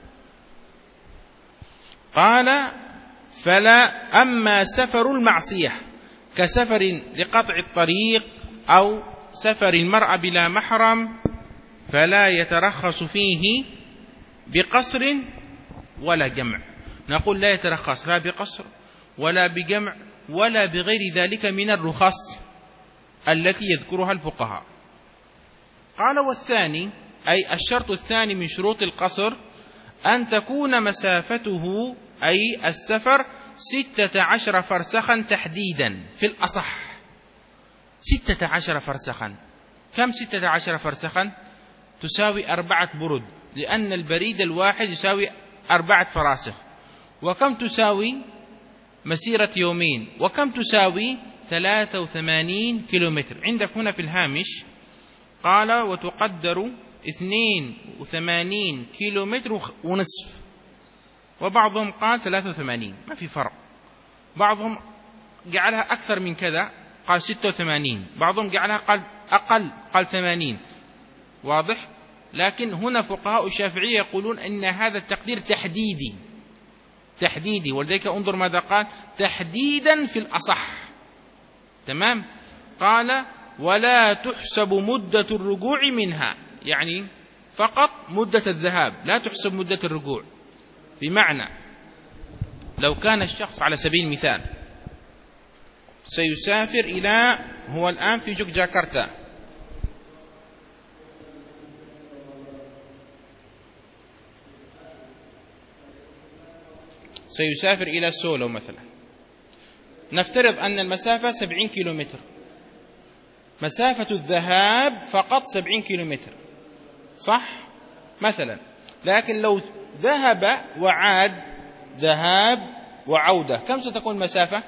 قال فلا أما سفر المعصية كسفر لقطع الطريق أو سفر المرأة بلا محرم فلا يترخص فيه بقصر ولا جمع. نقول لا يترخص لا بقصر ولا بجمع ولا بغير ذلك من الرخص التي يذكرها الفقهاء. قال والثاني، أي الشرط الثاني من شروط القصر، أن تكون مسافته أي السفر ستة عشر فرسخا تحديدا في الأصح. ستة عشر فرسخا، كم ستة عشر فرسخا؟ تساوي أربعة برد، لأن البريد الواحد يساوي أربعة فراسخ. وكم تساوي؟ مسيرة يومين. وكم تساوي؟ ثلاثة وثمانين كيلومتر. عندك هنا في الهامش قال وتقدر اثنين وثمانين كيلو متر ونصف، وبعضهم قال ثلاثة وثمانين، ما في فرق. بعضهم جعلها أكثر من كذا قال ستة وثمانين، بعضهم جعلها قال أقل قال ثمانين، واضح. لكن هنا فقهاء الشافعية يقولون أن هذا التقدير تحديدي تحديدي ولذلك انظر ماذا قال: تحديدا في الأصح. تمام. قال ولا تحسب مدة الرجوع منها، يعني فقط مدة الذهاب، لا تحسب مدة الرجوع. بمعنى لو كان الشخص على سبيل المثال سيسافر إلى، هو الآن في جوكجاكرتا، سيسافر إلى سولو مثلا، نفترض أن المسافة سبعين كيلو متر، مسافة الذهاب فقط سبعين كيلو متر، صح مثلا. لكن لو ذهب وعاد، ذهاب وعودة، كم ستكون المسافة؟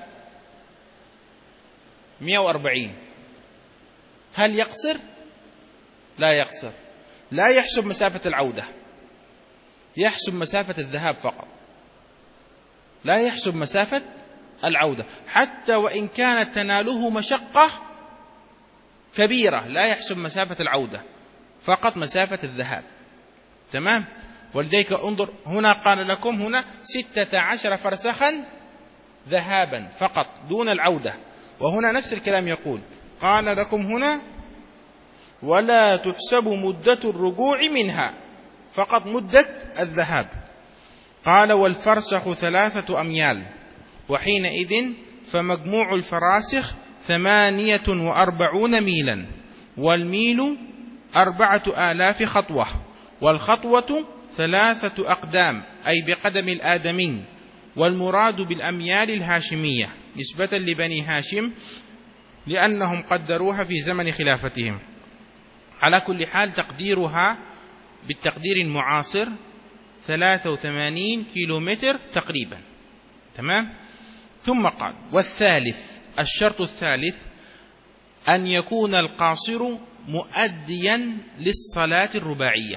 مئة وأربعين. هل يقصر؟ لا يقصر، لا يحسب مسافة العودة، يحسب مسافة الذهاب فقط، لا يحسب مسافة العودة، حتى وإن كانت تناله مشقة كبيرة لا يحسب مسافة العودة، فقط مسافة الذهاب. تمام. ولذلك انظر هنا قال لكم هنا ستة عشر فرسخا ذهابا فقط دون العودة، وهنا نفس الكلام يقول، قال لكم هنا ولا تحسب مدة الرجوع منها، فقط مدة الذهاب. قال والفرسخ ثلاثة أميال، وحينئذ فمجموع الفراسخ ثمانية وأربعون ميلا، والميل أربعة آلاف خطوة، والخطوة ثلاثة أقدام أي بقدم الآدمين، والمراد بالأميال الهاشمية نسبة لبني هاشم لأنهم قدروها في زمن خلافتهم. على كل حال تقديرها بالتقدير المعاصر ثلاثة وثمانين كيلو متر تقريبا. تمام. ثم قال والثالث، الشرط الثالث أن يكون القاصر مؤديا للصلاة الرباعية،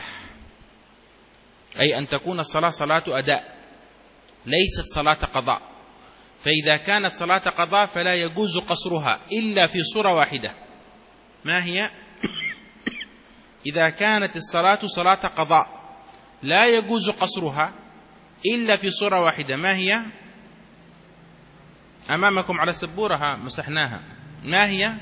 أي أن تكون الصلاة صلاة أداء ليست صلاة قضاء. فإذا كانت صلاة قضاء فلا يجوز قصرها إلا في صورة واحدة. ما هي؟ إذا كانت الصلاة صلاة قضاء لا يجوز قصرها إلا في صورة واحدة. ما هي؟ أمامكم على السبورة مسحناها. ما هي؟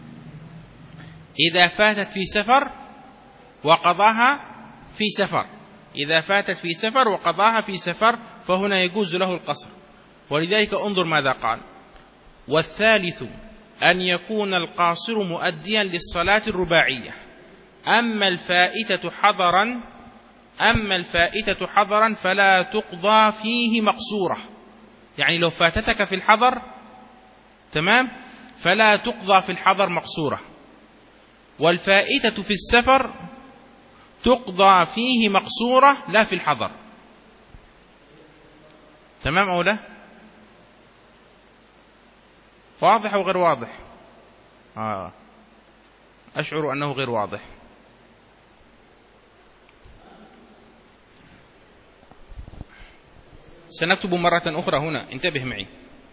إذا فاتت في سفر وقضاها في سفر، إذا فاتت في سفر وقضاها في سفر فهنا يجوز له القصر. ولذلك انظر ماذا قال: والثالث أن يكون القاصر مؤديا للصلاة الرباعية، أما الفائتة حضرا أما الفائتة حضرا فلا تقضى فيه مقصورة. يعني لو فاتتك في الحضر، تمام، فلا تقضى في الحضر مقصورة. والفائتة في السفر تقضى فيه مقصورة لا في الحضر. تمام أو لا؟ واضح أو غير واضح؟ آه. أشعر أنه غير واضح. سنكتب مرة أخرى هنا، انتبه معي.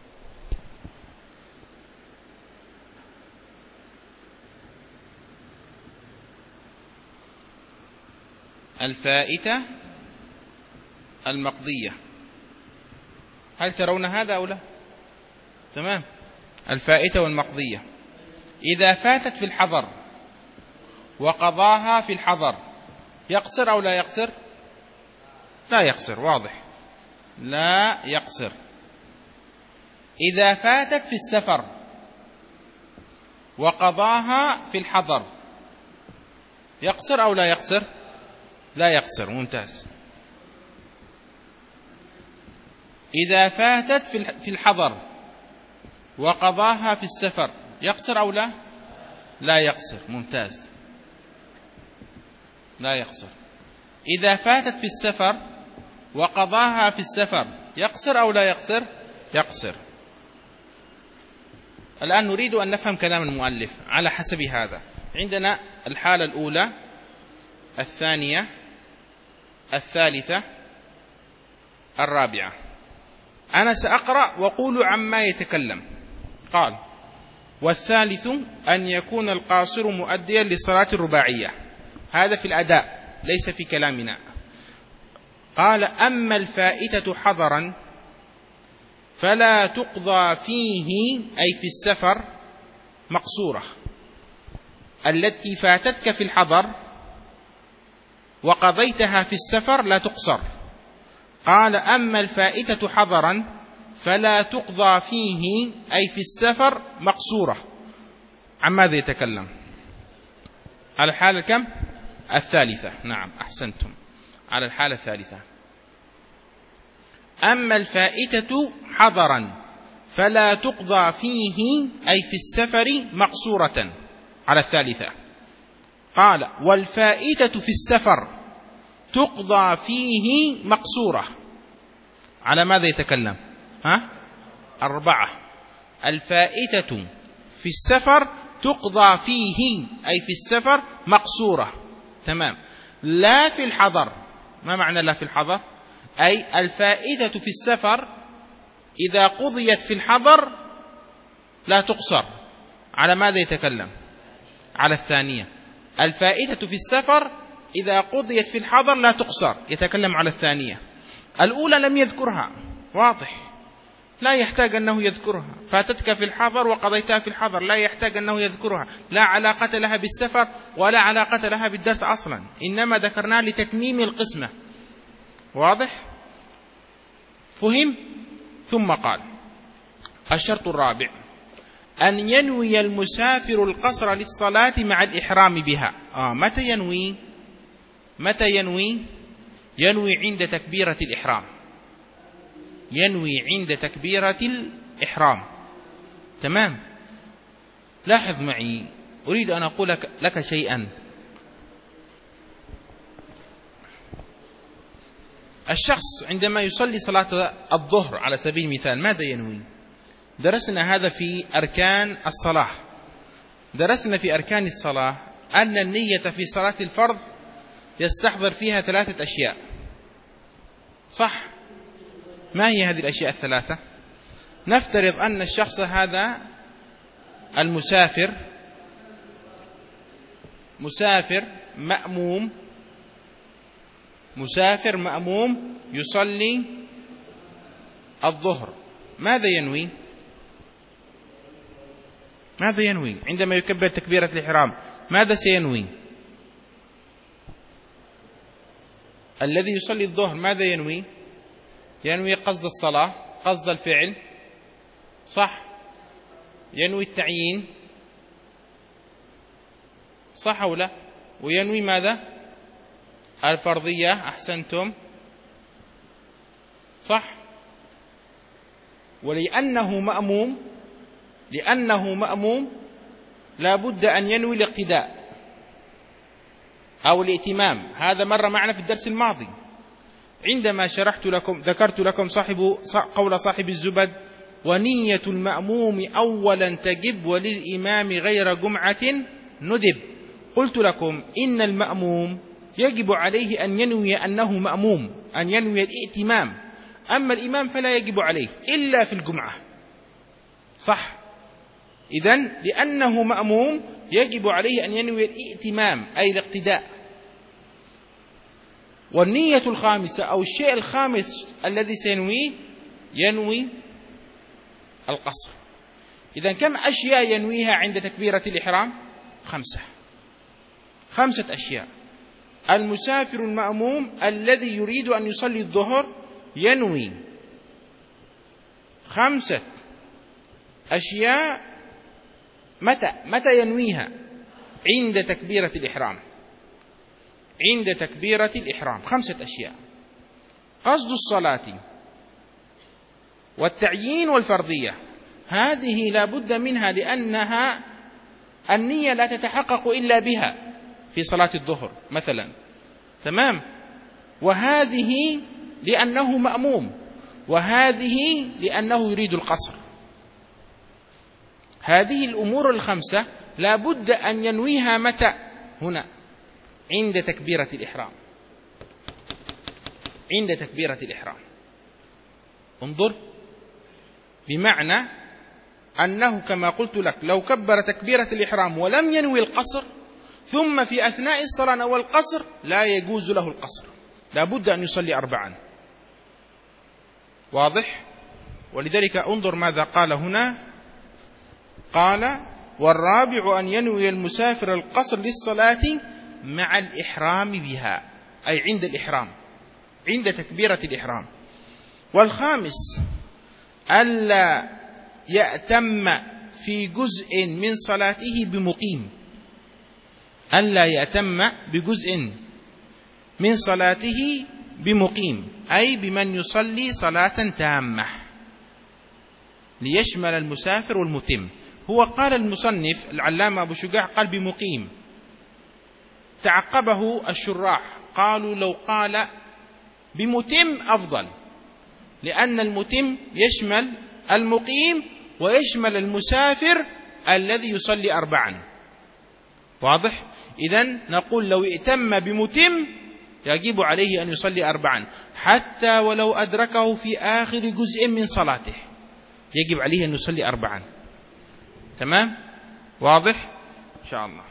الفائتة المقضية، هل ترون هذا أو لا؟ تمام. الفائتة والمقضية إذا فاتت في الحضر وقضاها في الحضر يقصر أو لا يقصر؟ لا يقصر، واضح، لا يقصر. إذا فاتت في السفر وقضاها في الحضر يقصر أو لا يقصر؟ لا يقصر، ممتاز. إذا فاتت في الحضر وقضاها في السفر يقصر أو لا؟ لا يقصر، ممتاز، لا يقصر. إذا فاتت في السفر وقضاها في السفر يقصر أو لا يقصر؟ يقصر. الآن نريد أن نفهم كلام المؤلف على حسب هذا. عندنا الحالة الأولى، الثانية، الثالثة، الرابعة. أنا سأقرأ وقولوا عما يتكلم. قال: والثالث أن يكون القاصر مؤديا للصلاة الرباعية. هذا في الأداء ليس في كلامنا. قال: أما الفائتة حضرا فلا تقضى فيه، أي في السفر، مقصورة. التي فاتتك في الحضر وقضيتها في السفر لا تقصر. قال: أما الفائتة حضرا فلا تقضى فيه، أي في السفر، مقصورة. عن ماذا يتكلم؟ على الحالة كم؟ الثالثة. نعم، أحسنتم، على الحالة الثالثة. أما الفائتة حضرا فلا تقضى فيه، أي في السفر، مقصورة، على الثالثة. قال: والفائتة في السفر تقضى فيه مقصورة. على ماذا يتكلم؟ ها؟ أربعة. الفائتة في السفر تقضى فيه، أي في السفر، مقصورة. تمام. لا في الحضر. ما معنى لا في الحضر؟ أي الفائتة في السفر إذا قضيت في الحضر لا تقصر. على ماذا يتكلم؟ على الثانية. الفائتة في السفر إذا قضيت في الحضر لا تقصر، يتكلم على الثانية. الأولى لم يذكرها، واضح، لا يحتاج أنه يذكرها. فاتتك في الحضر وقضيتها في الحضر، لا يحتاج أنه يذكرها، لا علاقة لها بالسفر ولا علاقة لها بالدرس أصلا، إنما ذكرناها لتتميم القسمة. واضح؟ فهم؟ ثم قال: الشرط الرابع أن ينوي المسافر القصر للصلاة مع الإحرام بها. آه متى ينوي؟ متى ينوي؟ ينوي عند تكبيرة الإحرام. ينوي عند تكبيرة الإحرام. تمام. لاحظ معي، أريد أن أقول لك, لك شيئا. الشخص عندما يصلي صلاة الظهر على سبيل المثال ماذا ينوي؟ درسنا هذا في أركان الصلاة. درسنا في أركان الصلاة أن النية في صلاة الفرض يستحضر فيها ثلاثة أشياء، صح؟ ما هي هذه الأشياء الثلاثة؟ نفترض أن الشخص هذا المسافر مسافر مأموم مسافر مأموم يصلي الظهر. ماذا ينوي؟ ماذا ينوي عندما يكبر تكبيرة الإحرام؟ ماذا سينوي؟ الذي يصلي الظهر ماذا ينوي؟ ينوي قصد الصلاة، قصد الفعل، صح؟ ينوي التعيين، صح أو لا؟ وينوي ماذا؟ الفرضية، أحسنتم، صح؟ ولأنه مأموم لأنه مأموم لا بد أن ينوي الاقتداء أو الائتمام. هذا مر معنا في الدرس الماضي عندما شرحت لكم، ذكرت لكم صاحب قول صاحب الزبد: ونية المأموم أولا تجب وللإمام غير جمعة ندب. قلت لكم إن المأموم يجب عليه أن ينوي أنه مأموم، أن ينوي الائتمام، أما الإمام فلا يجب عليه إلا في الجمعة، صح؟ إذن لأنه مأموم يجب عليه أن ينوي الائتمام أي الاقتداء. والنية الخامسة أو الشيء الخامس الذي سينويه ينوي القصر. إذن كم أشياء ينويها عند تكبيرة الإحرام؟ خمسة خمسة أشياء. المسافر المأموم الذي يريد أن يصلي الظهر ينوي خمسة أشياء. متى متى ينويها؟ عند تكبيرة الإحرام. عند تكبيرة الإحرام خمسة أشياء: قصد الصلاة والتعيين والفرضية. هذه لا بد منها لأنها النية لا تتحقق إلا بها في صلاة الظهر مثلا، تمام؟ وهذه لأنه مأموم، وهذه لأنه يريد القصر. هذه الأمور الخمسة لا بد أن ينويها متى؟ هنا عند تكبيرة الإحرام، عند تكبيرة الإحرام. انظر، بمعنى أنه كما قلت لك لو كبر تكبيرة الإحرام ولم ينوي القصر ثم في أثناء الصلاة نوى القصر لا يجوز له القصر، لا بد أن يصلي أربعا. واضح؟ ولذلك انظر ماذا قال هنا، قال والرابع أن ينوي المسافر القصر للصلاة مع الإحرام بها، أي عند الإحرام، عند تكبيرة الإحرام. والخامس ألا يأتم في جزء من صلاته بمقيم، ألا يأتم بجزء من صلاته بمقيم، أي بمن يصلي صلاة تامة، ليشمل المسافر والمتم. هو قال المصنف العلامة أبو شجاع قال بمقيم، تعقبه الشراح قالوا لو قال بمتم أفضل، لأن المتم يشمل المقيم ويشمل المسافر الذي يصلي أربعا. واضح؟ إذن نقول لو ائتم بمتم يجب عليه أن يصلي أربعا، حتى ولو أدركه في آخر جزء من صلاته يجب عليه أن يصلي أربعا. تمام؟ واضح؟ إن شاء الله.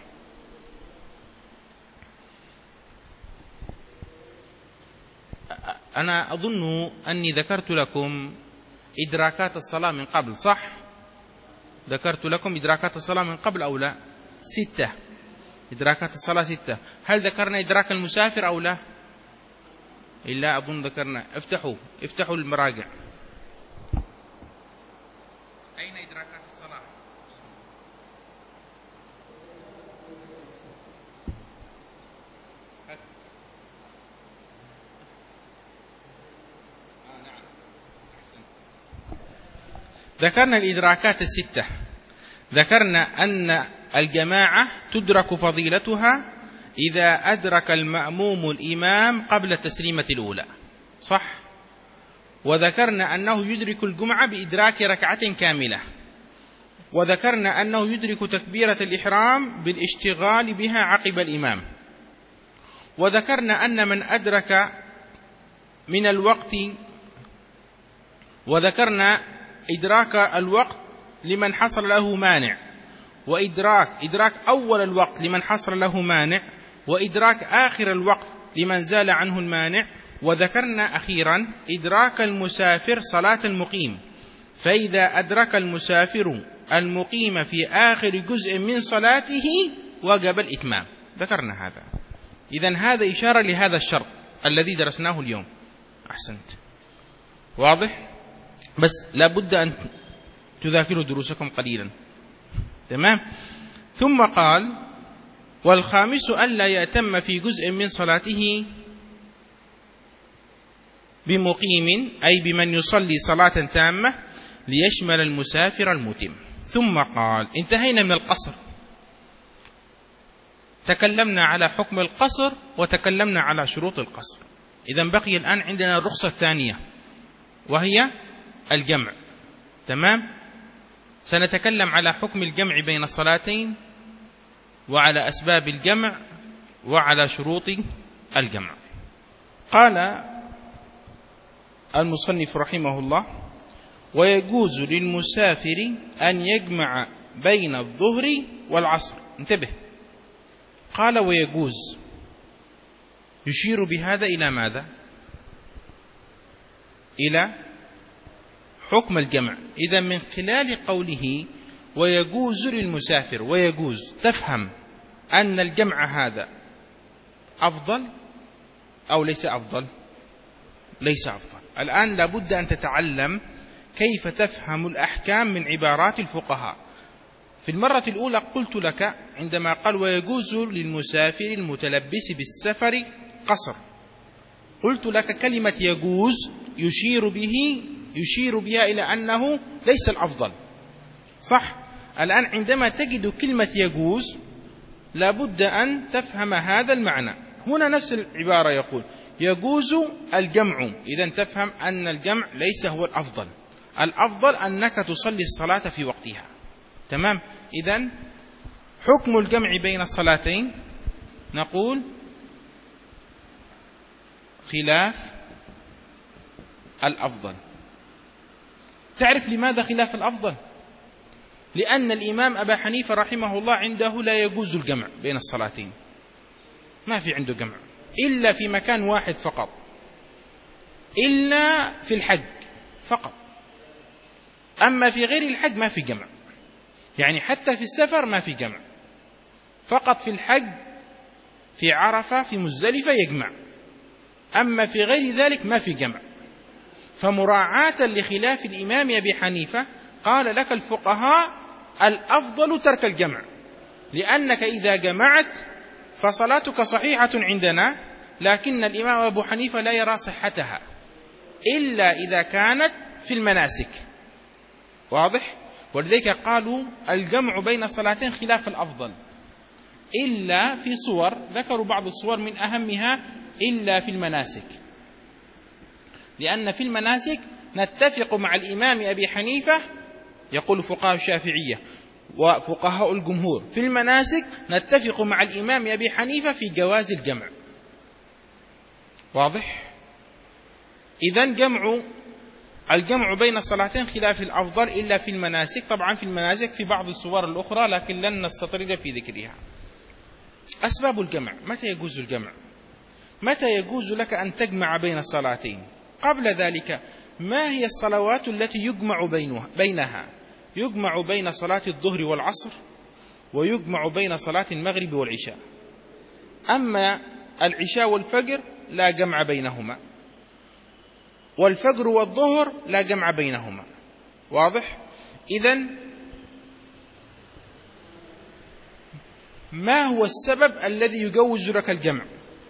أنا أظن أني ذكرت لكم إدراكات الصلاة من قبل، صح؟ ذكرت لكم إدراكات الصلاة من قبل أو لا؟ ستة إدراكات الصلاة ستة. هل ذكرنا إدراك المسافر أو لا؟ إلا أظن ذكرنا. افتحوا افتحوا المراجع. أين إدراكات الصلاة؟ آه نعم. أحسن. ذكرنا الإدراكات الستة. ذكرنا أن الجماعة تدرك فضيلتها إذا أدرك المأموم الإمام قبل التسليمة الأولى، صح؟ وذكرنا أنه يدرك الجمعة بإدراك ركعة كاملة، وذكرنا أنه يدرك تكبيرة الإحرام بالاشتغال بها عقب الإمام، وذكرنا أن من أدرك من الوقت، وذكرنا إدراك الوقت لمن حصل له مانع، وإدراك إدراك أول الوقت لمن حصل له مانع، وإدراك آخر الوقت لمن زال عنه المانع. وذكرنا أخيرا إدراك المسافر صلاة المقيم، فإذا أدرك المسافر المقيم في آخر جزء من صلاته وجب الإتمام. ذكرنا هذا. إذن هذا إشارة لهذا الشرط الذي درسناه اليوم. أحسنت. واضح؟ بس لابد أن تذاكروا دروسكم قليلا. تمام؟ ثم قال والخامس ألا يأتم في جزء من صلاته بمقيم، أي بمن يصلي صلاة تامة، ليشمل المسافر المتم. ثم قال انتهينا من القصر، تكلمنا على حكم القصر وتكلمنا على شروط القصر. إذن بقي الآن عندنا الرخصة الثانية وهي الجمع. تمام؟ سنتكلم على حكم الجمع بين الصلاتين وعلى أسباب الجمع وعلى شروط الجمع. قال المصنف رحمه الله ويجوز للمسافر أن يجمع بين الظهر والعصر. انتبه، قال ويجوز، يشير بهذا إلى ماذا؟ إلى حكم الجمع. إذا من خلال قوله ويجوز للمسافر، ويجوز تفهم أن الجمع هذا أفضل أو ليس أفضل؟ ليس أفضل. الآن لابد أن تتعلم كيف تفهم الأحكام من عبارات الفقهاء. في المرة الأولى قلت لك عندما قال ويجوز للمسافر المتلبس بالسفر قصر، قلت لك كلمة يجوز يشير به يشير بها إلى أنه ليس الأفضل، صح؟ الآن عندما تجد كلمة يجوز لابد أن تفهم هذا المعنى. هنا نفس العبارة يقول يجوز الجمع، إذن تفهم أن الجمع ليس هو الأفضل، الأفضل أنك تصلي الصلاة في وقتها. تمام؟ إذن حكم الجمع بين الصلاتين نقول خلاف الأفضل. تعرف لماذا خلاف الأفضل؟ لأن الإمام أبا حنيفة رحمه الله عنده لا يجوز الجمع بين الصلاتين، ما في عنده جمع إلا في مكان واحد فقط، إلا في الحج فقط. أما في غير الحج ما في جمع، يعني حتى في السفر ما في جمع، فقط في الحج في عرفة في مزدلفة يجمع، أما في غير ذلك ما في جمع. فمراعاة لخلاف الإمام أبي حنيفة قال لك الفقهاء الأفضل ترك الجمع، لأنك إذا جمعت فصلاتك صحيحة عندنا، لكن الإمام أبو حنيفة لا يرى صحتها إلا إذا كانت في المناسك. واضح؟ ولذلك قالوا الجمع بين الصلاتين خلاف الأفضل، إلا في صور، ذكروا بعض الصور من أهمها إلا في المناسك، لأن في المناسك نتفق مع الإمام أبي حنيفة، يقول فقهاء الشافعية وفقهاء الجمهور في المناسك نتفق مع الإمام أبي حنيفة في جواز الجمع. واضح؟ إذن جمع الجمع بين الصلاتين خلاف الأفضل إلا في المناسك. طبعا في المناسك في بعض الصور الأخرى لكن لن نستطرد في ذكرها. أسباب الجمع، متى يجوز الجمع؟ متى يجوز لك أن تجمع بين الصلاتين؟ قبل ذلك ما هي الصلوات التي يجمع بينها؟ يجمع بين صلاة الظهر والعصر، ويجمع بين صلاة المغرب والعشاء. أما العشاء والفجر لا جمع بينهما، والفجر والظهر لا جمع بينهما. واضح؟ إذن ما هو السبب الذي يجوز لك الجمع؟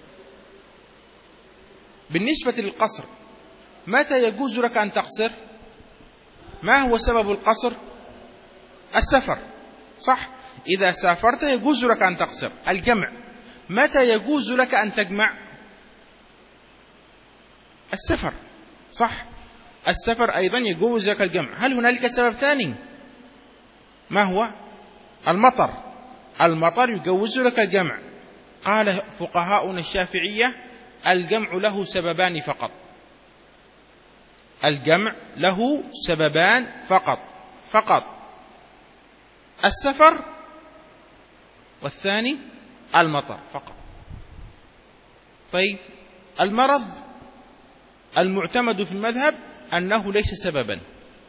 بالنسبة للقصر متى يجوز لك أن تقصر؟ ما هو سبب القصر؟ السفر، صح؟ إذا سافرت يجوز لك أن تقصر. الجمع متى يجوز لك أن تجمع؟ السفر، صح؟ السفر أيضا يجوز لك الجمع. هل هنالك سبب ثاني؟ ما هو؟ المطر. المطر يجوز لك الجمع. قال فقهاؤنا الشافعية الجمع له سببان فقط، الجمع له سببان فقط فقط السفر، والثاني المطر فقط. طيب المرض المعتمد في المذهب أنه ليس سببا،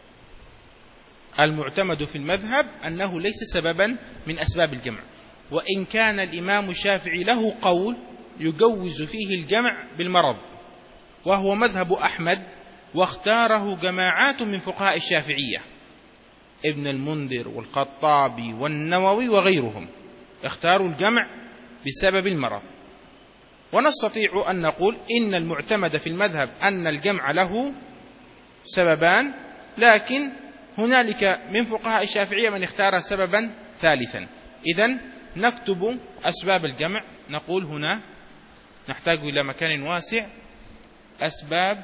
المعتمد في المذهب أنه ليس سببا من أسباب الجمع، وإن كان الإمام الشافعي له قول يجوز فيه الجمع بالمرض، وهو مذهب أحمد، واختاره جماعات من فقهاء الشافعية، ابن المنذر والخطابي والنووي وغيرهم اختاروا الجمع بسبب المرض. ونستطيع أن نقول إن المعتمد في المذهب أن الجمع له سببان، لكن هنالك من فقهاء الشافعية من اختار سببا ثالثا. إذن نكتب أسباب الجمع، نقول هنا نحتاج إلى مكان واسع. أسباب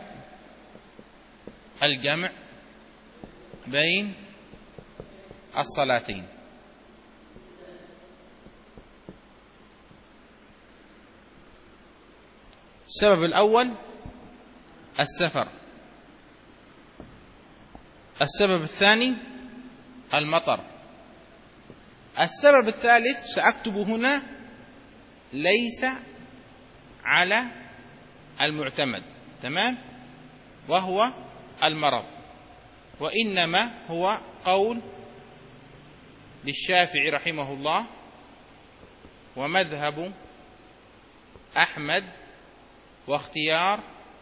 الجمع بين الصلاتين. السبب الأول السفر، السبب الثاني المطر، السبب الثالث سأكتب هنا ليس على المعتمد، تمام، وهو المرض، وإنما هو قول للشافعي رحمه الله ومذهب أحمد واختيار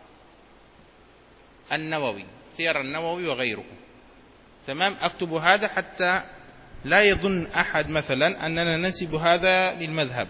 النووي، اختيار النووي وغيره، تمام. أكتب هذا حتى لا يظن أحد مثلا أننا ننسب هذا للمذهب.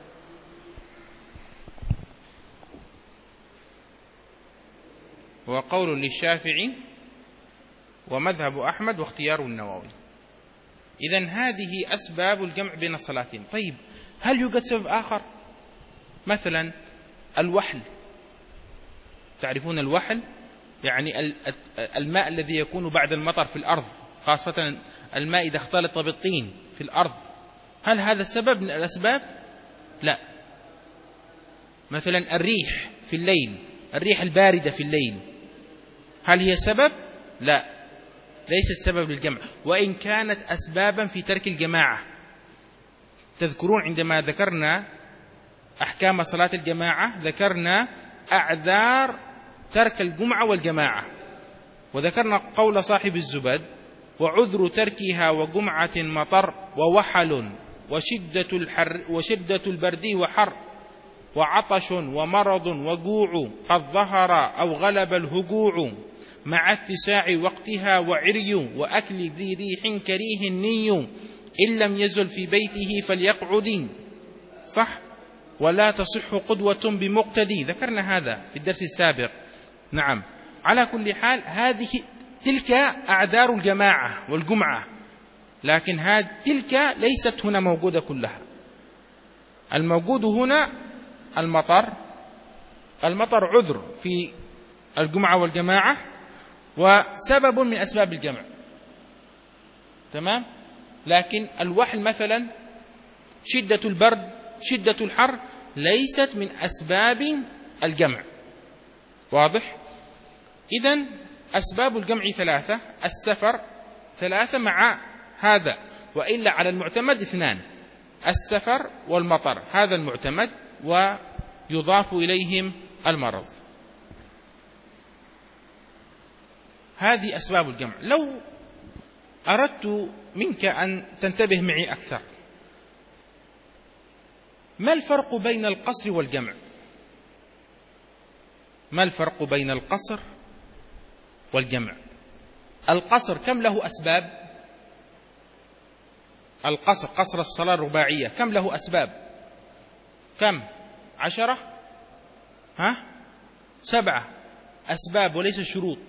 هو قول للشافعي ومذهب أحمد واختيار النووي. إذن هذه أسباب الجمع بين الصلاتين. طيب هل يوجد سبب آخر؟ مثلا الوحل، تعرفون الوحل؟ يعني الماء الذي يكون بعد المطر في الأرض، خاصة الماء إذا اختلط بالطين في الأرض، هل هذا سبب من الأسباب؟ لا، مثلا الريح في الليل، الريح الباردة في الليل، هل هي سبب؟ لا، ليست سبب للجمع، وإن كانت أسبابا في ترك الجماعة. تذكرون عندما ذكرنا أحكام صلاة الجماعة ذكرنا أعذار ترك الجمعة والجماعة، وذكرنا قول صاحب الزبد: وعذر تركها وجمعة مطر ووحل وشدة الحر وشدة البرد وحر وعطش ومرض وجوع قد ظهر أو غلب الهجوع مع اتساع وقتها وعري وأكل ذي ريح كريه ني إن لم يزل في بيته فليقعد، صح؟ ولا تصح قدوة بمقتدي، ذكرنا هذا في الدرس السابق. نعم، على كل حال هذه تلك أعذار الجماعة والجمعة، لكن هذه تلك ليست هنا موجودة كلها. الموجود هنا المطر، المطر عذر في الجمعة والجماعة وسبب من أسباب الجمع، تمام؟ لكن الوحل مثلا، شدة البرد، شدة الحر، ليست من أسباب الجمع. واضح؟ إذن أسباب الجمع ثلاثة، السفر ثلاثة مع هذا، وإلا على المعتمد اثنان: السفر والمطر، هذا المعتمد، ويضاف إليهم المرض. هذه أسباب الجمع. لو أردت منك أن تنتبه معي أكثر، ما الفرق بين القصر والجمع؟ ما الفرق بين القصر والجمع؟ القصر كم له أسباب؟ القصر، قصر الصلاة الرباعية، كم له أسباب؟ كم؟ عشرة؟ ها؟ سبعة أسباب وليس شروط.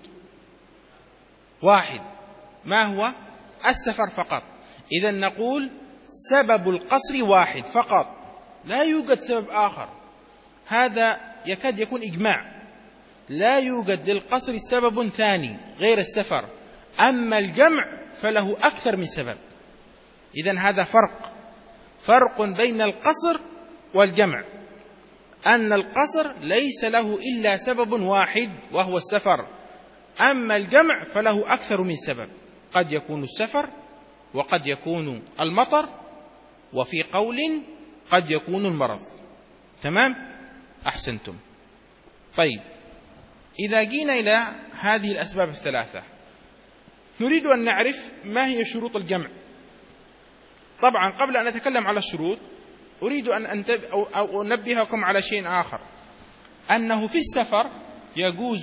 واحد، ما هو؟ السفر فقط. إذن نقول سبب القصر واحد فقط، لا يوجد سبب آخر. هذا يكاد يكون إجماع، لا يوجد للقصر سبب ثاني غير السفر. أما الجمع فله أكثر من سبب. إذن هذا فرق، فرق بين القصر والجمع، أن القصر ليس له إلا سبب واحد وهو السفر، أما الجمع فله أكثر من سبب، قد يكون السفر وقد يكون المطر، وفي قول قد يكون المرض. تمام؟ أحسنتم. طيب، إذا جينا إلى هذه الأسباب الثلاثة نريد أن نعرف ما هي شروط الجمع. طبعا قبل أن نتكلم على الشروط أريد أن أنتبه أو أنبهكم على شيء آخر، أنه في السفر يجوز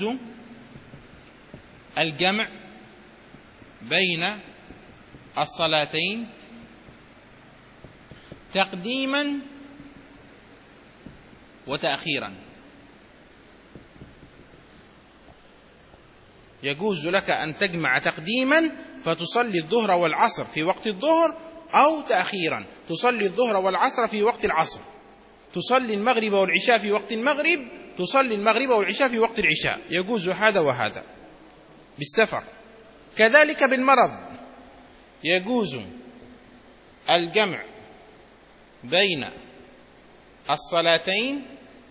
الجمع بين الصلاتين تقديما وتأخيرا. يجوز لك أن تجمع تقديما فتصلي الظهر والعصر في وقت الظهر، أو تأخيرا تصلي الظهر والعصر في وقت العصر، تصلي المغرب والعشاء في وقت المغرب، تصلي المغرب والعشاء في وقت العشاء. يجوز هذا وهذا بالسفر. كذلك بالمرض يجوز الجمع بين الصلاتين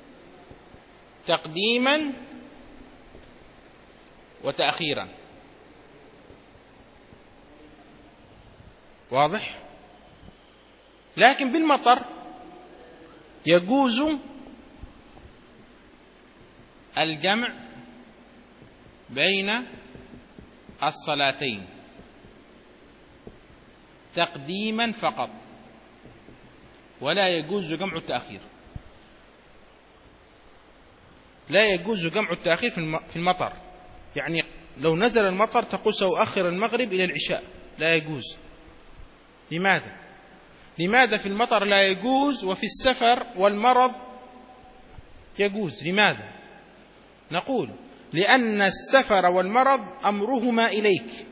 تقديما وتأخيرا. واضح؟ لكن بالمطر يجوز الجمع بين الصلاتين تقديما فقط، ولا يجوز جمع التأخير. لا يجوز جمع التأخير في المطر، يعني لو نزل المطر تقول سأؤخر المغرب إلى العشاء، لا يجوز. لماذا؟ لماذا في المطر لا يجوز وفي السفر والمرض يجوز؟ لماذا؟ نقول لأن السفر والمرض أمرهما إليك،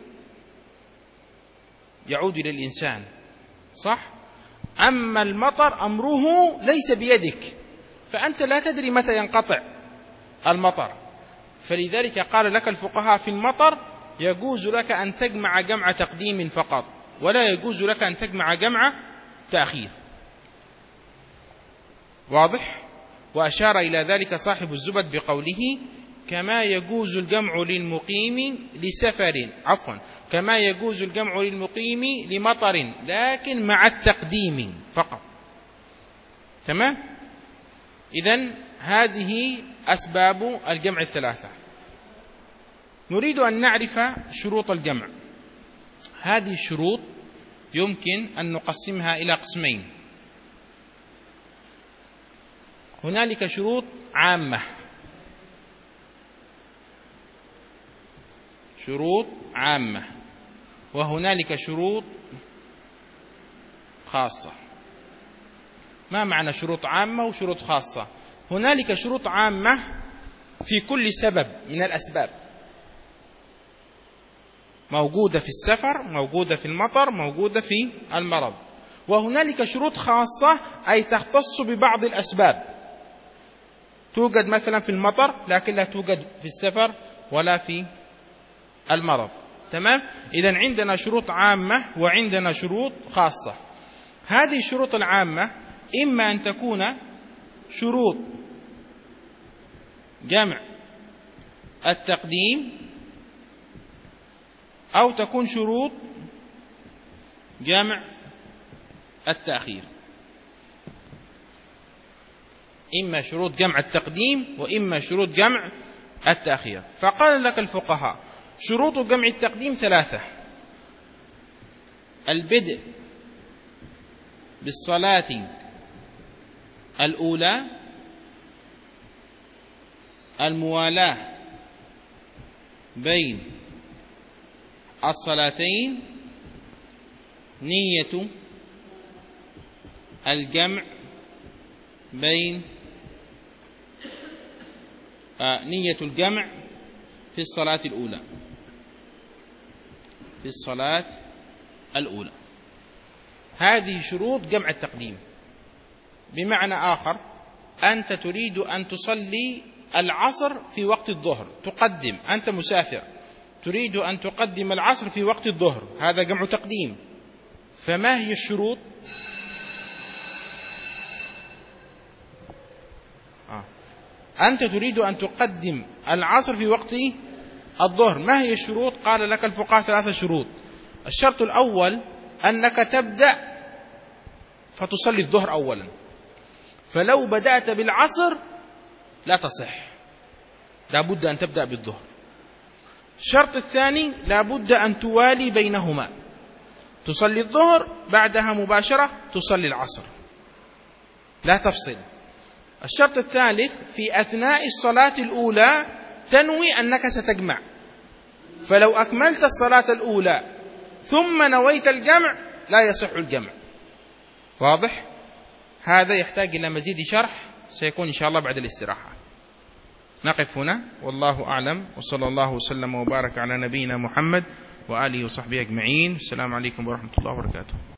يعود إلى الإنسان، صح؟ أما المطر أمره ليس بيدك، فأنت لا تدري متى ينقطع المطر، فلذلك قال لك الفقهاء في المطر يجوز لك أن تجمع جمع تقديم فقط، ولا يجوز لك أن تجمع جمع تأخير. واضح؟ وأشار إلى ذلك صاحب الزبد بقوله كما يجوز الجمع للمقيم لسفر عفوا كما يجوز الجمع للمقيم لمطر لكن مع التقديم فقط. تمام؟ إذن هذه أسباب الجمع الثلاثة. نريد أن نعرف شروط الجمع. هذه الشروط يمكن أن نقسمها إلى قسمين. هنالك شروط عامة، شروط عامة وهنالك شروط خاصة. ما معنى شروط عامة وشروط خاصة؟ هنالك شروط عامة في كل سبب من الأسباب، موجودة في السفر، موجودة في المطر، موجودة في المرض. وهنالك شروط خاصة أي تختص ببعض الأسباب، توجد مثلا في المطر لكن لا توجد في السفر ولا في المرض. تمام؟ إذن عندنا شروط عامة وعندنا شروط خاصة. هذه الشروط العامة إما أن تكون شروط جمع التقديم أو تكون شروط جمع التأخير. إما شروط جمع التقديم وإما شروط جمع التأخير. فقال لك الفقهاء شروط جمع التقديم ثلاثة: البدء بالصلاة الأولى، الموالاة بين الصلاتين، نية الجمع بين آه نية الجمع في الصلاة الأولى في الصلاة الأولى. هذه شروط جمع التقديم. بمعنى آخر، أنت تريد أن تصلي العصر في وقت الظهر، تقدم، أنت مسافر تريد أن تقدم العصر في وقت الظهر، هذا جمع تقديم. فما هي الشروط؟ آه. أنت تريد أن تقدم العصر في وقت الظهر، ما هي الشروط؟ قال لك الفقهاء ثلاثة شروط. الشرط الأول أنك تبدأ فتصلي الظهر أولا، فلو بدأت بالعصر لا تصح، لا بد أن تبدأ بالظهر. الشرط الثاني لا بد أن توالي بينهما، تصلي الظهر بعدها مباشرة تصلي العصر، لا تفصل. الشرط الثالث في أثناء الصلاة الأولى تنوي أنك ستجمع، فلو أكملت الصلاة الأولى ثم نويت الجمع لا يصح الجمع. واضح؟ هذا يحتاج إلى مزيد شرح سيكون إن شاء الله بعد الاستراحة. نقف هنا والله أعلم، وصلى الله وسلم وبارك على نبينا محمد وآله وصحبه أجمعين. السلام عليكم ورحمة الله وبركاته.